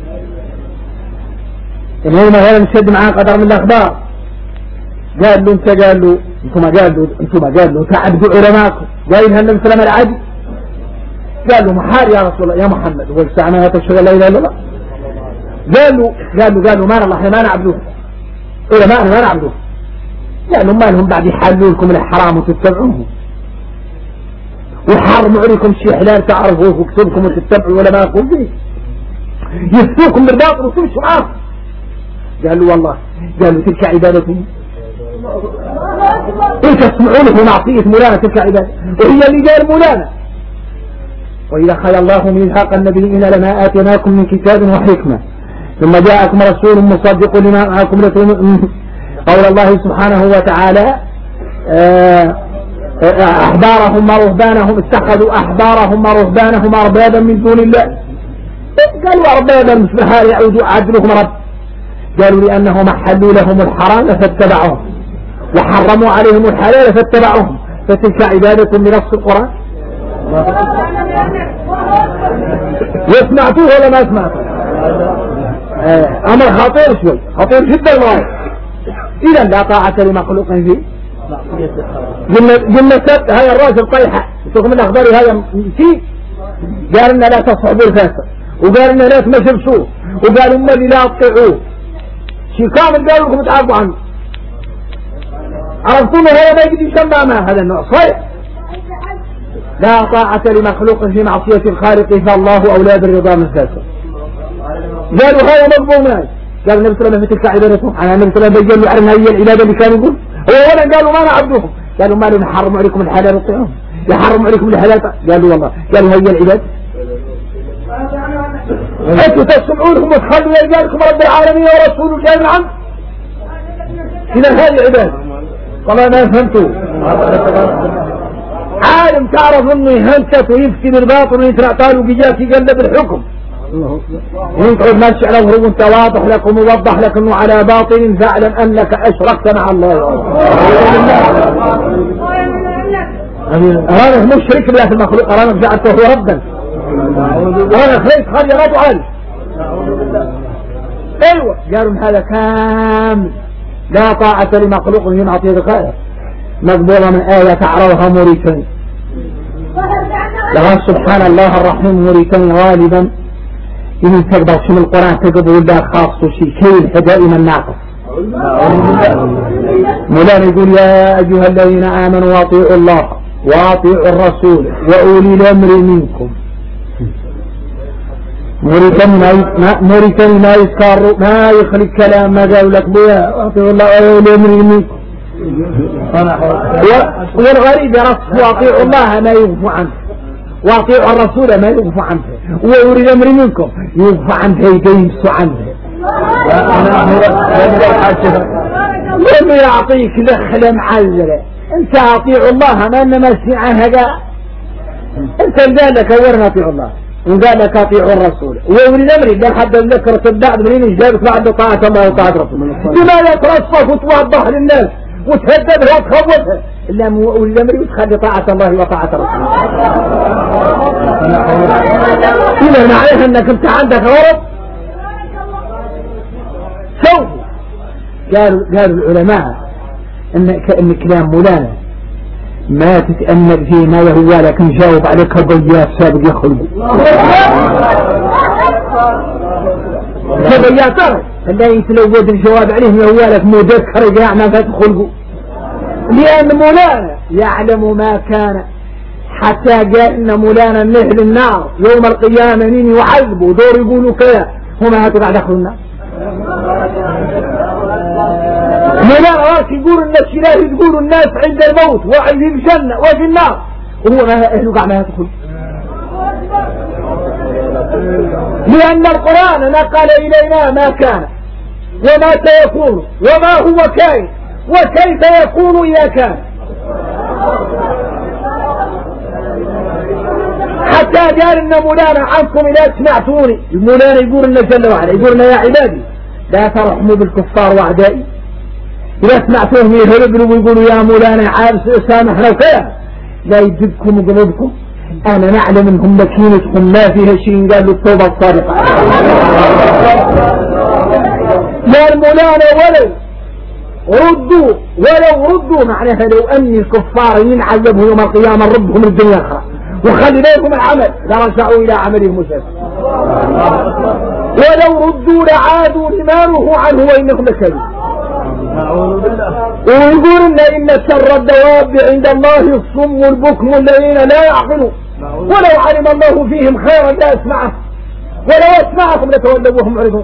إن هو مثلا نشد معاه قدر من الأخبار قال له انت قال له تعبدوا علماءكم قايل هل سلام العدي قال له محال يا رسول الله يا محمد والسعناها تشهد لا إله إلا الله. قال له ما الله احنا ما نعبدوه علماءنا ما نعبدوه. قال لهم ما لهم بعد يحلوا لكم الحرام وتتبعوه وحرموا عليكم شيء حلال تعرفوه وكتبكم وتتبعوا علماءكم فيه يفتوكم بالباطل وتمشوا معاه. قال له والله تلك عبادتهم انت تسمعون في معصية مولانا تلك عبادة وهي اللي قال مولانا وإذا خلى الله ميثاق النبيين لما آتيناكم من كتاب وحكمة ثم جاءكم رسول مصدق لما معكم قول الله سبحانه وتعالى أحبارهم ورهبانهم اتخذوا أحبارهم ورهبانهم أربابا من دون الله. قالوا أربابا مثل هذا يعودوا عدلهم رب. قالوا لأنهم أحلوا لهم الحرام فاتبعوهم وحرموا عليهم الحلال فاتبعوهم، فتلك عبادة من نص القرآن. وسمعتوه ولا ما سمعتوه؟ أمر خطير شوي، خطير جدا والله. إذا لا طاعة لمخلوق فيه. قلنا سبت هذا الراجل طيحة يشوف من أخباري هذا شيء، قال لنا لا تصحبوا الفاسق، وقال لنا لا تمشبسوه، وقال أما اللي لا تطيعوه شيء كامل قالوا لكم تعرفوا عنه. عرفتم هذا ما يقدر يسمى ما هذا النوع صحيح. لا طاعة لمخلوق في معصية الخالق فالله أولى بالرضا من الفاسق. قالوا هذا مقبول منه. قال النبي صلى الله عليه وسلم في تلك عبادته، أنا النبي صلى الله عليه وسلم بيّن له هي العبادة اللي كانوا يقول هو أولا قالوا ما نعبدوهم، قالوا ما نحرم عليكم الحلال والطعام، يحرم عليكم الحلال، قالوا والله قالوا هي العبادة. أنتم تسمعونهم وتخلوا يلقاكم رب العالمين ورسوله جاي عنه. إذا هذه عبادة. والله ما فهمتوا. عالم تعرف انه يهنتك ويفتي بالباطل ويترعطال وبيجاك يقلب الحكم، ينقعد ماشي على وهو انت واضح لك وموضح لك انه على باطل فاعلم انك اشركت مع الله. أرانك مشرك بالله في المخلوق، أرانك جعلته هو ربا، أرانك ليس خلي رب عالي. ايوه قالوا هذا كامل. لا طاعة لمخلوق في معصية الخالق مقبولة من آية تعرضها موريتاني. لغاية سبحان الله الرحيم موريتاني غالبا إن تقدر من القرآن تقبل الله خاص شيء كيف دائما ناقص. مولانا يقول يا أيها الذين آمنوا واطيعوا الله واطيعوا الرسول وأولي الأمر منكم. موريتاني ما يذكر ما يخلق كلام ما قالوا لك بيا واطيعوا الله وأولي الأمر منكم. والغريب يرصف واطيعوا الله ما يغفو عنه واطيعوا الرسول ما يغفو عنه وأولي الأمر منكم يغفو عنه يقيمس عنه. لما يعطيك دخلة معزلة انت اطيعوا الله ما انما سمعها قال انت قال لك اورنا اطيعوا الله وقال لك اطيعوا الرسول وأولي الأمر قال حتى ذكر صداق منين جابت بعد طاعة الله وطاعة رسوله. لماذا ترصف وتوضح للناس وتهددها وتخوفها إلا أولي الأمر وتخلي طاعة الله وطاعة رسوله. إذا معناها أنك أنت عندك غرض. سوف قالوا العلماء أن كلام مولانا ما تتأمل فيه ما يهوى لك نجاوب عليك ضياء سابق يخلق ضياء ترى لا يتلود الجواب عليهم يهوى لك مذكر يعني ما تخلقوا، لأن مولانا يعلم ما كان حتى قال إن مولانا من أهل النار يوم القيامة مين يعذبوا دور يقولوا كذا هما هاتوا بعد أخذوا النار. مولانا راك يقول الناس إلهي تقول الناس عند الموت وعي في الجنة وفي النار وهو ما أهله قاع ما يدخل، لأن القرآن نقل إلينا ما كان وما سيكون وما هو كائن وكيف يكون إذا كان. حتى قال إن مولانا عنكم إذا سمعتوني مولانا يقول لنا جل وعلا يقول لنا يا عبادي لا ترحموا بالكفار وأعدائي. إذا سمعتوهم يهربوا ويقولوا يا مولانا عارف سامحنا وكذا لا يجبكم وقلوبكم أنا نعلم إنهم مكينتكم ما فيها شيء قالوا التوبة الصادقة. يا المولانا ولو ردوا معناها لو أن الكفار ينعذبوا يوم القيامة ربهم الدنيا الآخرة وخلي لكم العمل لرجعوا إلى عملهم مسلم ولو ردوا لعادوا لما نهوا عنه وإنهم لكذبون. ويقول إن شر الدواب عند الله الصم البكم الذين لا يعقلون ولو علم الله فيهم خيرا لا اسمعه ولو اسمعكم لتولوا وهم معرضون.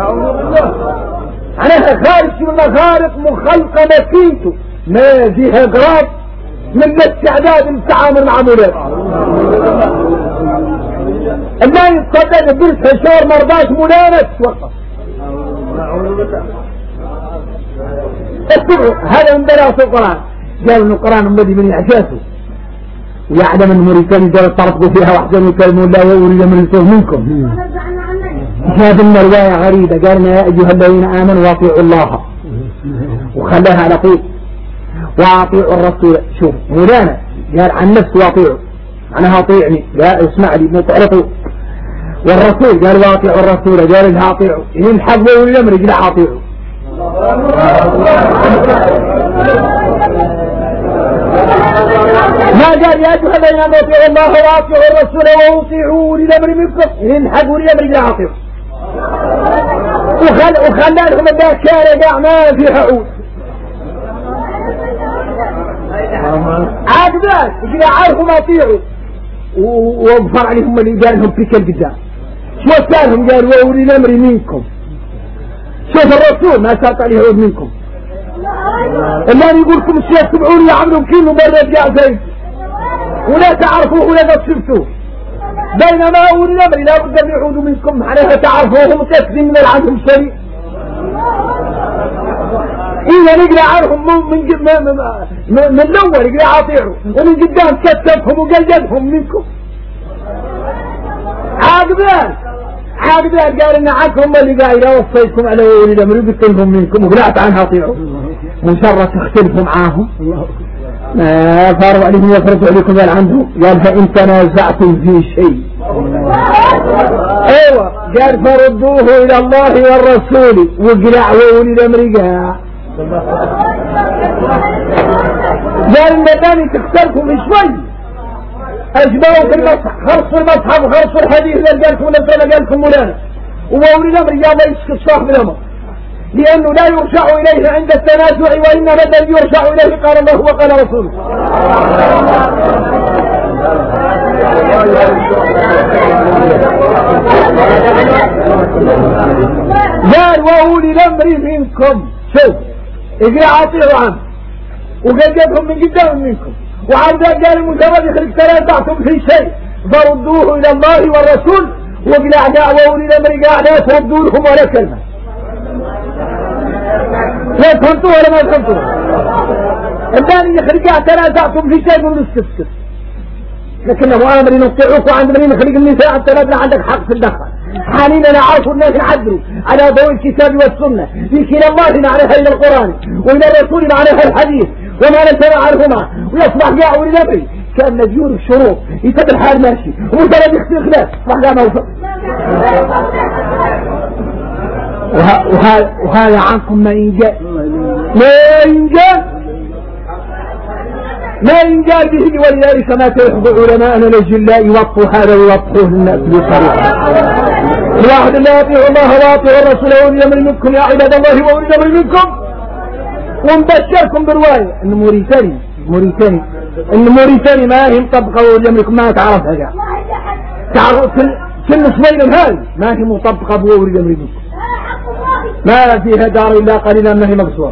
معناها خارج من مخارق مخلقة نسيته ما فيها قراب من الاستعداد للتعامل مع مولاك. ما يتصدق بالفشار مرضات مولانا توقف. اتبعوا هذا من بلاغة القرآن قالوا إن القرآن مبدي من إعجازه ويعلم أن موريتاني جاء طرقوا فيها واحدا ويكلمون لا يريد من يطلب منكم. جاب لنا رواية غريبة قالنا يا أيها الذين آمنوا واطيعوا الله وخلاها على طول واطيعوا الرسول. شوف مولانا قال عن نفسه واطيعوا معناها اطيعني لا اسمع لي مو تعرفوا. والرسول قال واطيعوا الرسول قال لها اطيعوا إن حبوا الأمر قال اطيعوا. ما قال يا أيها الذين آمنوا اطيعوا الله واطيعوا الرسول واطيعوا أولي الأمر منكم إن حبوا الأمر قال اطيعوا. وخلى لهم الذكارى قاع ما في حقوق عاقبات يقول عارفهم اطيعوا ووفر عليهم اللي قال لهم في كل قدام. شو كانهم قالوا واولي الامر منكم. شوف الرسول ما ساط عليه عود منكم الا يقول لكم الشيخ تبعوني يعملوا كيلو مبرد يا زيد ولا تعرفوه ولا تصفتوه بينما اولي الامر لا بد ان يعودوا منكم معناها تعرفوهم وتكذب من العدم شيء. إذا نقرأ عنهم من الأول يقرأ اطيعوا ومن قدام كتفهم وقلدهم منكم. عاقبات قال إن عنكم اللي قايل وصيكم على أولي الأمر بكلهم منكم وقلعت عنها اطيعوا مشرة تختلفوا معاهم ما فاروا عليهم يفرضوا عليكم قال عندهم قال فإن تنازعتم في شيء ايوه قال فردوه إلى الله والرسول وقلع أولي الأمر قال المداني تختلفوا بشوي اجبروا في المصحف خرصوا المصحف وخرصوا الحديث اللي قالكم ولا قالكم مولانا وأولي الأمر قال ما يسكت صاحب الأمر لأنه لا يرجع إليه عند التنازع وإنما الذي يرجع إليه قال الله وقال رسوله. قال وأولي الأمر منكم شوف اقرأ اطيعوا عنه وقدتهم من قدام منكم وعبدا قال المجرد يخلق تنازعتم في شيء فردوه إلى الله والرسول وقلع دعوة أولي الأمر قاعد تردوا لهم ولا كلمة. لا فهمتوا ولا ما فهمتوا؟ الثاني يخلق تنازعتم في شيء من السكت لكن أبو أمر نطيعوك وعند من يخلق النساء حتى لا عندك حق في الدخل. حاليا نعرف الناس يعدلوا على ضوء الكتاب والسنة يمكن الله معناها إلى القرآن وإلى الرسول معناها الحديث وما لم عنهما ويصبح جاء أولي الأمر كان مديون الشروط يتبع الحال ماشي ومثلا يختلف خلاف صح ما وصل. وهذا عنكم ما ينجال به ولذلك ما تلحظ علماءنا الأجلاء يوطوا هذا ويوطوه للناس بطريقة الواحد لا يطيع الله واطيع الرسول وأولي الأمر منكم يا عباد الله وأولي الأمر منكم. ونبشركم برواية ان موريتاني ما هي مطبقة وأولي الأمر ما تعرفها جاء تعرف كل سميل هاي ما هي مطبقة بأولي الأمر منكم ما فيها دار إلا قليلا ما هي مقصورة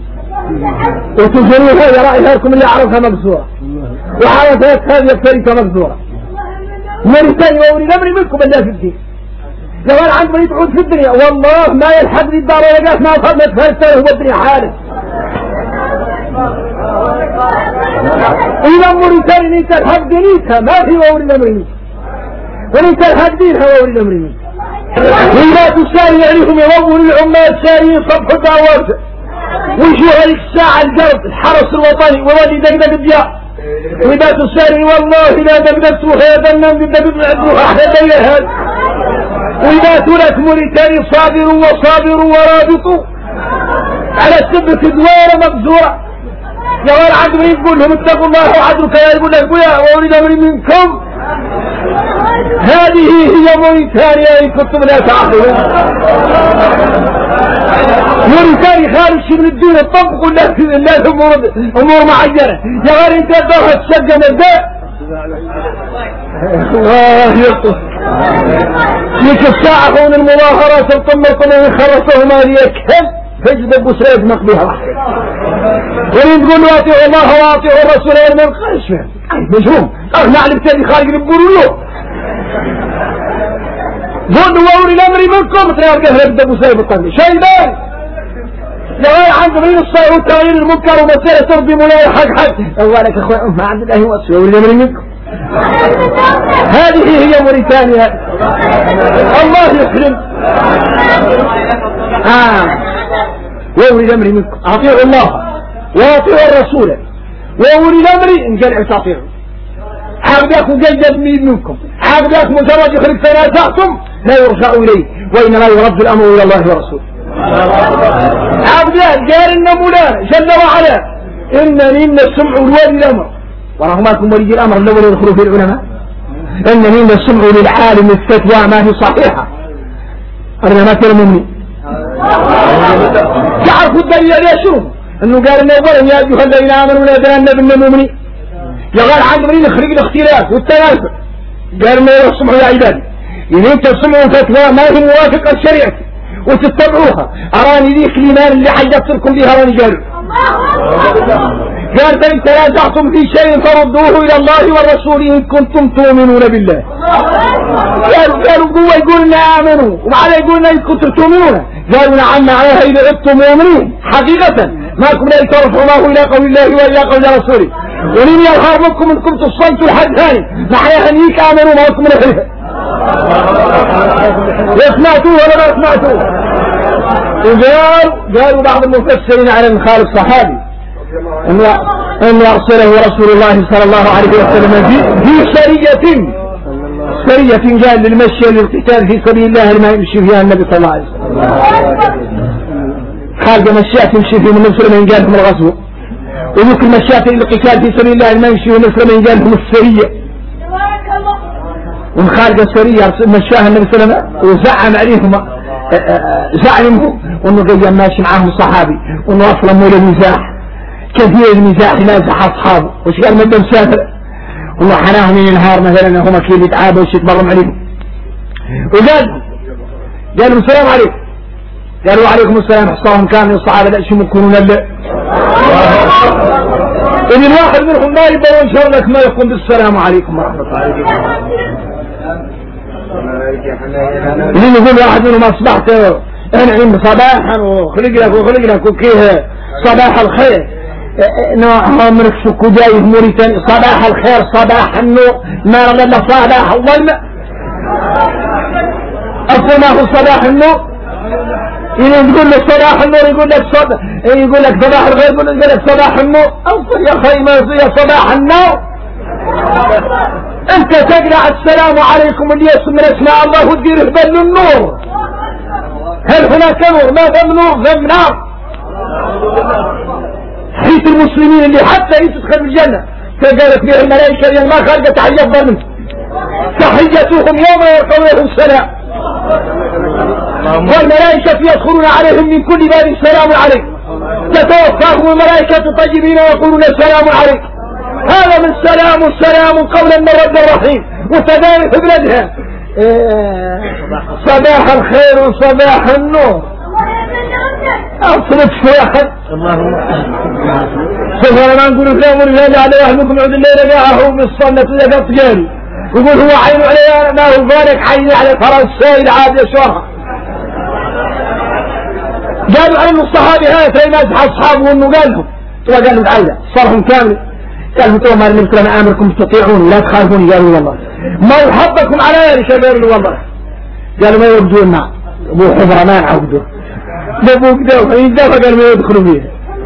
وتجروا هذا رأي لكم اللي عرفها مقصورة وعرفت هذه الشركة مقصورة. موريتاني وأولي الأمر منكم الله في الدين جوال عند من يتعود في الدنيا والله ما يلحق لي الدار ولا قاس ما فهمت فهمت هو الدنيا حالك. إذا موريتاني انت الحق دينيتها ما في وأولي الأمر منكم وانت الحق دينها وأولي الأمر منكم. وإذا تساري عليهم يوم العمال ساري صبح دعواته ويجوا هذيك الساعة القرب الحرس الوطني وولي دقدق الديار وإذا تساري والله لا دقدقتوها يدنا دقدقتوها أحد ليها وإذا تلك موريتاني صابروا وصابروا ورابطوا على السبة دوارة مبزورة يا ولد عدو يقول لهم اتقوا الله وعدوا كذا يقول لك ويا وأولي الأمر منكم. هذه هي موريتانيا إن كنتم لا تعقلون. موريتاني خارج من الدين طبقوا الناس أمور معينة يا ولد انت دورها تشجع مبدأ الله يلطف ليك الساعة هون المظاهرات الطمركم ويخرصوهما ليكهن فجد ابو سيد مقبيها واحد ولين تقول له اطيعوا الله واطيعوا الرسول والمن قالش فهم مجهوم اغنى على التالي خارج يقولوا له قول له وأولي الأمر منكم تلاقي القهر ابو سيد الطمري شيبان جوال عن جبريل الصالح والتغيير المنكر ومسألة ترضي مولاي حق أولك أخوة ما عند الله وأسوأ ولد أمري منكم. هذه هي موريتانيا. الله يسلم. وولد أمري منكم أطيعوا الله وأطيعوا الرسول وولد أمري إن قال أطيعوا. عقدك مجدد منكم، عقدك مجرد يخرج تنازعتم لا يرجع إليه، وإنما يرد الأمر إلى الله ورسوله. عقدك قال النموذج جل وعلا إنني السمع والولي الأمر، ورغم أنكم ولي الأمر الأول يدخلوا في العلماء، إنني السمع للعالم الفتوى ما هي صحيحة. أنا مثل مني تعرفوا الدليل عليه شنو؟ إنه قال إنه أولا يا أيها الذين آمنوا لا تجنبوا المؤمنين. يقال عن جبريل يخرج الاختلاف والتنازع، قال إنه يسمعوا يا عبادي إذا أنت تسمعوا فتوى ما هي موافقة للشريعة وتتبعوها أراني ذيك الإيمان اللي حجبت لكم بها أراني قالوا. قال فإن تنازعتم في شيء فردوه إلى الله والرسول إن كنتم تؤمنون بالله. قالوا قوة يقولنا آمنوا وبعدها يقولنا إن كنتم تؤمنون. قالوا نعم معناها إذا عدتم مؤمنين حقيقة ما كم لا يترفع الله إلى قول الله وإلى قول رسوله ولن يظهر منكم إن كنتم صلتوا الحد ثاني معناها أنيك آمنوا ما لكم نحرها. يسمعتوه ولا ما يسمعتوه؟ قالوا بعض المفسرين على الخالق الصحابي أن أرسله رسول الله صلى الله عليه وسلم في سرية قال للمشي للقتال في سبيل الله لما يمشي فيها النبي صلى الله عليه وسلم. خالق مشيات يمشي فيه من نفسه من قال لهم الغزو، وممكن مشيات للقتال في سبيل الله لما يمشي من نفسه من قال لهم السرية. وخالق السرية مشاها النبي صلى الله عليه وسلم وزعم عليهم زعمهم وانه قيم ماشي معاهم صحابي وانه اصلا مولى المزاح كثير المزاح يمازح اصحابه وش قال مدى مسافر وانه حناهم من النهار مثلا هم كيف يتعابوا وش يتبرم عليهم. قالوا السلام عليكم، قالوا عليكم السلام. حصاهم كامل الصحابة لا شو يكونون الا ان الواحد منهم ما يبرون ان شاء الله ما يقوم بالسلام عليكم ورحمة الله. اللي يقول واحد منهم اصبحت انعم صباحا وخلق لك وكيه صباح الخير نوع من السكو جاي موريتاني صباح الخير صباح النور ما رد الا صباح الظلم اصلا ما هو صباح النور. يقول لك صباح النور يقول لك صباح الخير يقول لك صباح النور. اصلا يا خي ما يصير صباح النور. انت تقرأ السلام عليكم اللي اسم من اسماء الله وتدير بل النور. هل هناك نور؟ ما ثم نور ثم نار. حيث المسلمين اللي حتى يدخل الجنة فقالت فيها الملائكة لأن ما خرجت تحية أفضل منه تحيتهم يوم يلقونه السلام والملائكة يدخلون عليهم من كل باب السلام عليك تتوفاهم الملائكة طيبين ويقولون السلام عليك. هذا من سلام قولا من رب الرحيم وكذلك في بلادها صباح الخير وصباح النور. أصلت في واحد سوف ما نقول فيهم ولله على واحد منكم عود الليلة جاءه بالصنة لقى طجاري يقول هو عينه علي ما هو ذلك عيني على فرنسا العادة شوها. قالوا عن الصحابي هذا فإن أصحابه وأنه قال لهم تعالى صارهم كامل قالوا تو ما نمكن أنا آمركم تطيعون لا تخالفوني. قالوا والله ما يحبكم على ذلك. قالوا والله قالوا ما يرجون مع أبو حضر ما يعودوا أبو كده يدافع قالوا ما يدخلوا فيها.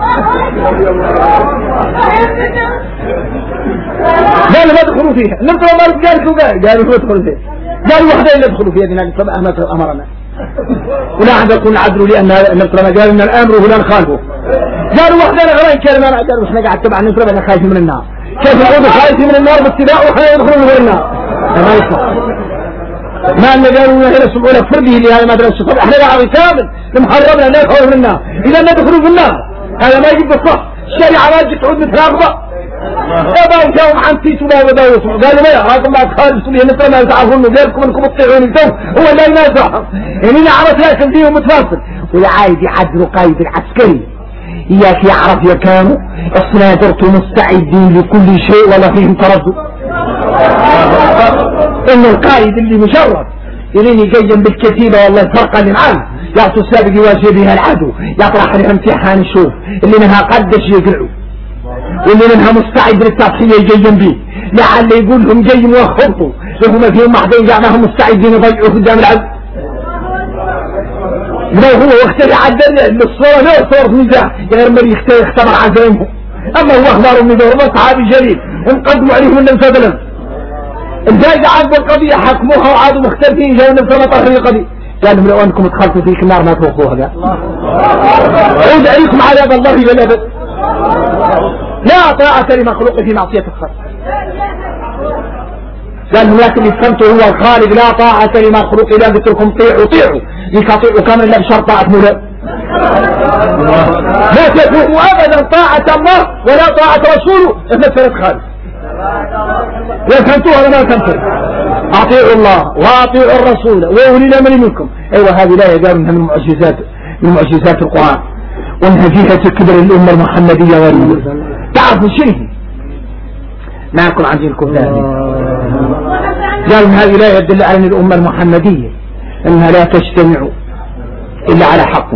قالوا ما يدخلوا فيها نمكن ما قالوا ما يدخلوا فيها. قالوا وحدين لا يدخلوا فيها دينا طب أمرنا ولا أحد يكون عدلوا لأن نمكن ما قال إن الأمر ولا نخالفه. قالوا وحدنا غير كلمة قالوا احنا قاعد تبع نمكن أنا خايف من النار كيف نقول خايف من النار باتباعه وحنا يدخلون من النار ما يصح. ما أن قالوا هنا سمعونا فردي اللي هذا مدرسة طب احنا قاعد كامل محرمنا لا يدخلوا من النار إذا ندخلوا في النار هذا ما يجب بالصح. الشريعة ما تجي تعود مثل أغضاء أبا وجاهم عن تيتوا ما بدأوا يسمعوا قالوا ما يعرفوا ما تخالفوا لي مثل ما تعرفون غيركم انكم تطيعون الجو هو لا ينازعهم إننا عرف لكن فيهم متفاصل والعايد يعدلوا قايد العسكري إياك يعرف يا كانوا الصنادرت مستعدين لكل شيء ولا فيهم تردد. إن القائد اللي مجرد يريني يقيم بالكتيبة والله فرقا معاه يعطوا السابق يواجه بها العدو، يطرح عليها امتحان يشوف اللي منها قدش يقلعوا واللي منها مستعد للتضحية يجين به، لعل يقول لهم جاي وخبطوا لهم فيهم محضين جعلهم مستعدين يضيعوا قدام العدو. لو هو اخترع الصورة له صورة مزاح غير ما يختبر عزائمهم، اما هو اخبار النذور صحابي جليل انقدموا عليهم النبي صلى الله عليه وسلم الجايزة عقب القضية حكموها وعادوا مختلفين جاءوا النبي صلى الله عليه وسلم قال لهم لو انكم ادخلتوا فيك النار ما توقفوها لا عود عليكم عذاب الله الى الابد، لا طاعة لمخلوق في معصية الخالق. قال لهم لكن السمت هو الخالق، لا طاعة لمخلوق، اذا قلت لكم طيعوا لك اطيعوا كامل لا بشرط طاعة مولاي، لا تكون ابدا طاعة الله ولا طاعة رسوله مسألة خالق. لا فهمتوها ولا ما فهمتوها؟ اطيعوا الله واطيعوا الرسول واولي الامر منكم. ايوه هذه لا يقال انها من معجزات القرآن، وانها جهة كبر الامة المحمدية والنور. تعرفوا شنو معكم عن دينكم ثاني؟ قالوا هذه لا يدل على ان الامة المحمدية انها لا تجتمع الا على حق.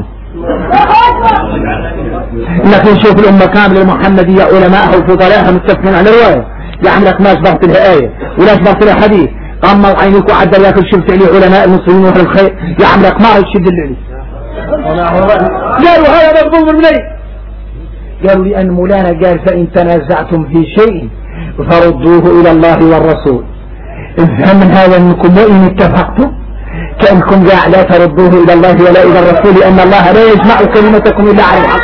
لكن نشوف الامة كاملة المحمدية علماءها وفضلاءها متفقين على الرواية، يعملك ما أصبرت لها آية ولا أصبرت لها حديث، غمض عينك وعدل لك شفت عليه علماء المسلمين وأهل الخير يعملك ما يشد الليل. قالوا هذا مقبول مني، قالوا لأن مولانا قال فإن تنازعتم في شيء فردوه إلى الله والرسول. افهم من هذا أنكم وإن اتفقتم كأنكم لا تردوه إلى الله ولا إلى الرسول، لأن الله لا يجمع كلمتكم إلا على الحق.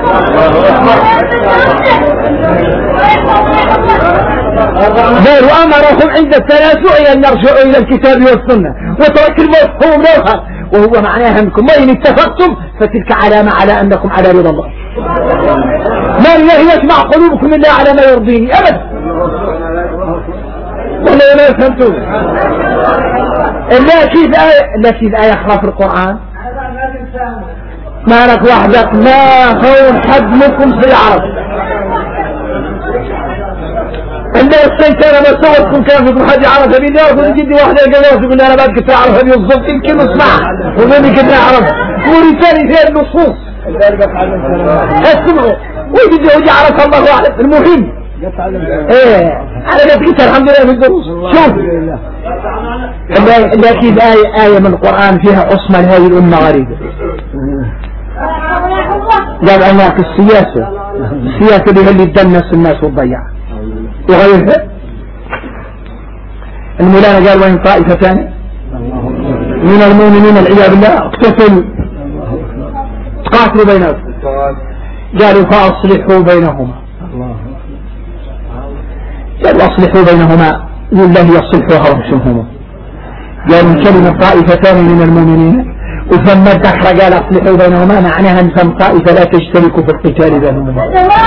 قالوا أمرهم عند التنازع أن يرجعوا إلى الكتاب والسنة وترك المفهوم لها، وهو معناها أنكم وإن اتفقتم فتلك علامة على أنكم على رضا الله. ما الله يجمع قلوبكم إلا على ما يرضيني أبدا، ولا ما فهمتون. إلا كيف آية أخرى في القرآن ما لك وحدك ما هون حد منكم في العرب عندما الشيطان ما صورتكم كان فيكم حد يعرف بالله وكل جدي واحدة يقول يقول أنا بعد كنت أعرف هذه الضبط يمكن اسمعها ومن كنت أعرف ورسالة فيها النصوص اسمعوا ويجي يعرف الله أعلم. المهم أنا قلت الحمد لله في الدروس. شوف لكن آية من القرآن فيها عصمة لهذه الأمة غريبة. قال أنك السياسة اللي تدنس الناس وتضيع وغيرها. المولانا قال وإن طائفتان من المؤمنين العياذ بالله اقتتلوا تقاتلوا بينهم قالوا فأصلحوا بينهما. قالوا أصلحوا بينهما لله يصلحها ربشهما. قالوا كلمة طائفتان من المؤمنين وثم الدحر قال أصلحوا بينهما معناها أن ثم طائفة لا تشتركوا في القتال بينهما،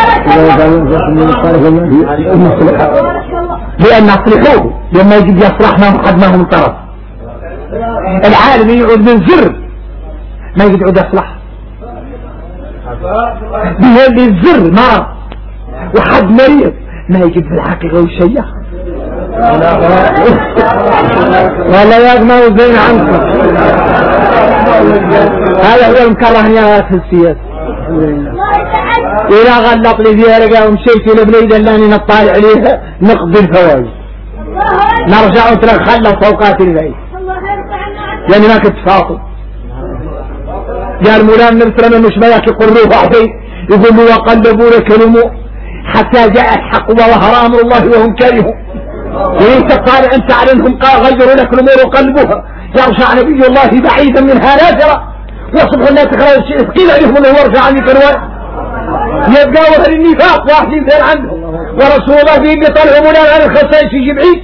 لأن أصلحوه لما يجب يصلح ما قد ما هو من طرف. العالم يعود من زر ما يجب يعود يصلح بهذه الزر مرض وحد مريض ما يجب في الحقيقة وشيء ولا يجمع بين عنكم. هذا هو المكرهنيات في السياسة. إذا غلط لي فيها رجاء ومشيت إلى بليد اللاني نطالع عليها نقضي الفوائد نرجع وترك خلص فوقات البعيد يعني ما كنت فاطم. قال مولانا نبترنا مش بياك يقروا بعضي يقولوا وقلبوا لكلموا حتى جاء الحق وظهر أمر الله وهم كارهون. وانت قال انت عليهم غيروا لك الامور وقلبوها يرجع نبي الله بعيدا منها نافرة وصبح الناس قيل عليهم انه يرجع عنك الرواية يبقى وهل النفاق واحد ينزل عنه ورسول الله في قطره مولانا عن الخصائص يجي بعيد.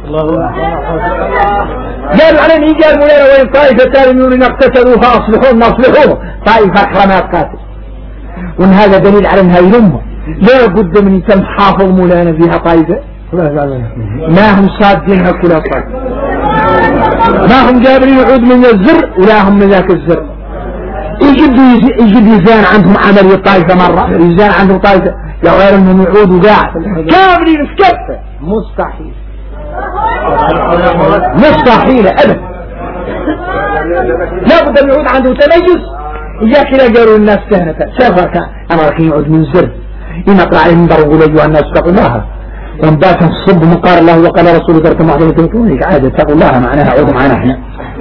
قالوا على ان قال مولانا وين طائفتان من اقتتلوا فاصلحوهم نصلحوه طائفة حرمات قاتل. وان هذا دليل على ان هاي الامة لا بد من تم حافظ مولانا فيها طائفة ما هم صادقينها كلها صادق ما هم جابرين يعود من الزر ولا هم من ذاك الزر. يجب يزان عندهم عمل طائفة مرة يزان عندهم طائفة يا غير انهم يعودوا قاعد كاملين في كفة مستحيل ابدا. لا بد أن يعود عنده تميز. إياك إلى قالوا الناس كهنة شافك أنا ركين يعود من زر إن أقرأ عليهم ضربوا أيها الناس اتقوا الله وانبات الصب من قال الله وقال رسوله ترك معظم تنكوني عادة اتقوا الله معناها عودوا معنا احنا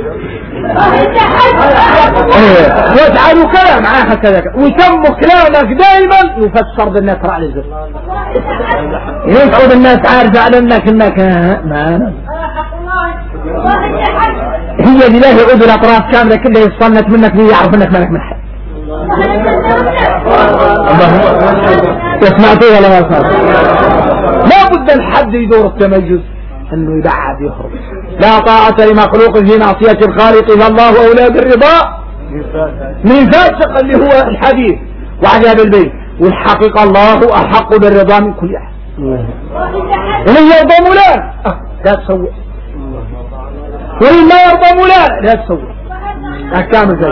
واجعلوا كلام معاها كذا ويتم كلامك دائما يفسر بالناس رأى للزر ينفعوا الناس عارفة على انك ما هي دي لا يعود الاطراف كاملة كلها يصنت منك يعرف انك مالك من حد سمعتوا ولا ما سمعتوا؟ لا بد الحد يدور التميز انه يبعد يخرج. لا طاعة لمخلوق في معصية الخالق فالله اولى بالرضا من فاسق اللي هو الحديث وعذاب البيت والحقيقة الله احق بالرضا من كل احد. ومن يرضى مولاه لا تسوي ومن ما يرضى مولاه لا تسوي احكام زي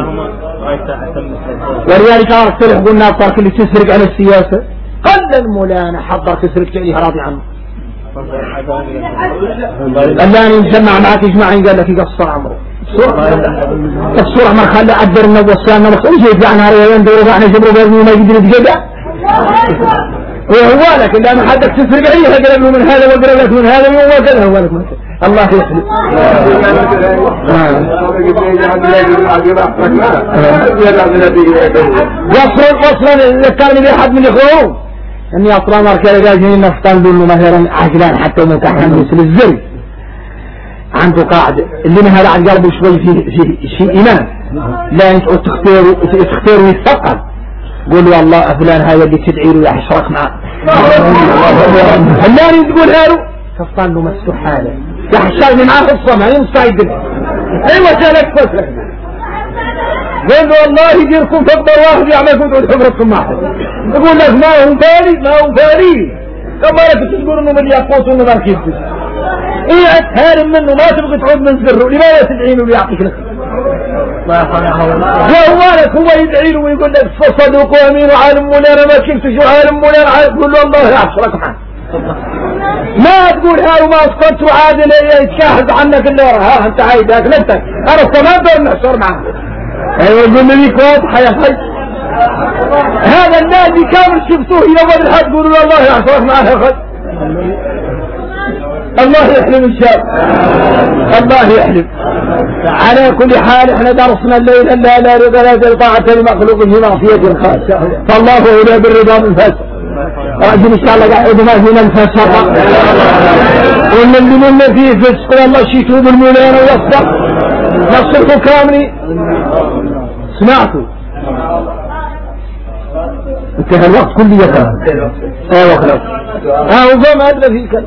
ولذلك ارسل قلنا صار كل تسرق على السياسة قل المولانة حضر تسرق عليها راضي عنه اللاني نجمع معك يجمعني قال لك يقصر عمره الصورة ما خلى عبرنا ووصلنا مخصوص يدفعنا ريان دوروا معنا جبروا بأذنه ما يقدر يتقدع وهو لك اللي أنا حدك تسرق عليها قرب له من هذا وقرب لك من هذا وقرب هو لك من هذا الله يخلق وصلا ذكرني بأحد من إخوانه أني أصلا مركز جاجين نفطان دول مثلا عجلان حتى متحن مثل الزر عنده قاعدة اللي من هذا عن قلبه شوي في شيء إيمان لا ينفع تختار ويتفقد قول له الله فلان هذا اللي تدعي له يحشرك معه هلاني تقول له كفطان له مفتوح حاله يحشرني معاه قصة ما يمستعد ايوه سالك فسلك قول له والله يديركم فقدر واحد يعملكم تقول حبرتكم معه يقول لك ما هو فاري كما لك تقول انه من يقوت انه ما كيبتش ايه اتهارم منه ما تبغي تعود من سره لماذا تدعينه ويعطيك لك هو يدعي له ويقول لك صدق وامين وعالم مولانا ما كيبتش وعالم مولانا تقول له الله يحشرك معه ما تقول ها وما اسقطت وعادل يتشاهد عنك اللي ها انت عايد اكلتك انا كمان دور نحشر معه ايوه يقول لي واضحه يا خي هذا النادي كامل شفتوه يوم الحد قولوا له الله يحشرك معه يا خي الله يحلم ان شاء الله يحلم. على كل حال احنا درسنا الليل لا رضا لا طاعة لمخلوق في معصية الخالق فالله اولى بالرضا من فاسق راجل ان شاء الله قاعد ما فينا الفسق واللي فيه فسق والله شيتوا بالمولان والصق نصركم كاملي سمعتوا انتهى الوقت كلية ايوه خلاص وما ادري في كلام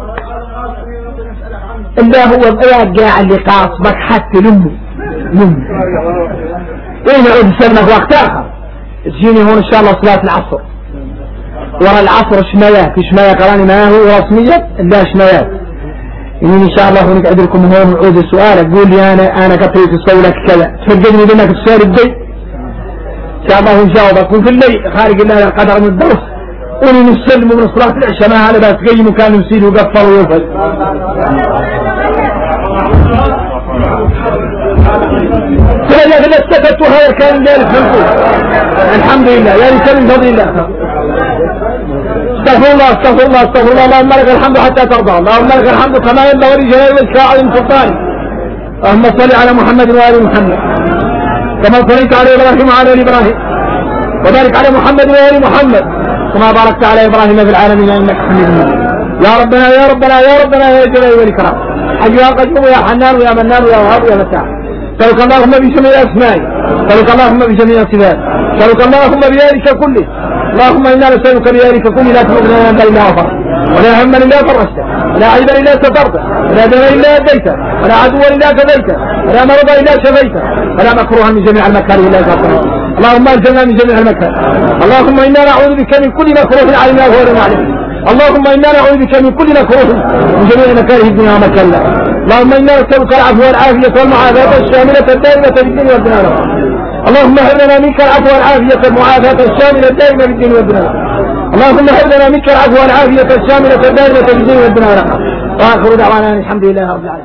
إلا هو الرجاع اللي قاصبك حتى لمه وين يعود يسلمك وقت آخر تجيني هون إن شاء الله صلاة العصر ورا العصر شمايات قراني ما هو رسمية إلا شمايات إن شاء الله هونك أدركم هون وعود السؤال قول لي أنا كفيت أسوي لك كذا تفرقني بينك السؤال الدي إن شاء الله نجاوبك وفي الليل خارج الله القدر من الدرس ونسلم من صلاة العشاء ما هذا بس جاي مكان يسيل وقفل ويوفل فلذا فلا استفدت وهذا كان جالس منكم الحمد لله يعني كان من فضل الله استغفر الله اللهم لك الحمد حتى ترضى اللهم لك الحمد كما ينبغي لجلال وجهك عظيم سلطانك اللهم صل على محمد وآل محمد كما صليت على إبراهيم وعلى آل إبراهيم وبارك على محمد وآل محمد كما باركت على إبراهيم في العالمين إنك حميد مجيد يا ربنا يا جلال والإكرام حي يا قيوم يا حنان ويا منان ويا وهاب ويا متاع سألك اللهم بجميع أسمائك سألك اللهم بجميع صفاتك سألك اللهم بذلك كله اللهم إنا نسألك بذلك كله لا تمكننا أنت إلا غفرت ولا هما إلا فرجته ولا عيبا إلا سترته ولا دما إلا أديته ولا عدوا إلا كذيته ولا مرضى إلا شفيته ولا مكروها من جميع المكاره إلا كفرته اللهم أجلنا من جميع المكاره اللهم إنا نعوذ بك من كل مكروه علمنا وهو لم نعلم اللهم إنا نعوذ بك من كل مكروه من جميع مكاره الدنيا ومكاننا اللهم إنا نسألك العفو والعافية والمعافاة الشاملة الدائمة في الدين والدنيا اللهم هب لنا منك العفو والعافية والمعافاة الشاملة الدائمة في الدين والدنيا اللهم هب لنا منك العفو والعافية الشاملة الدائمة في الدين والدنيا وآخر دعوانا الحمد لله رب العالمين.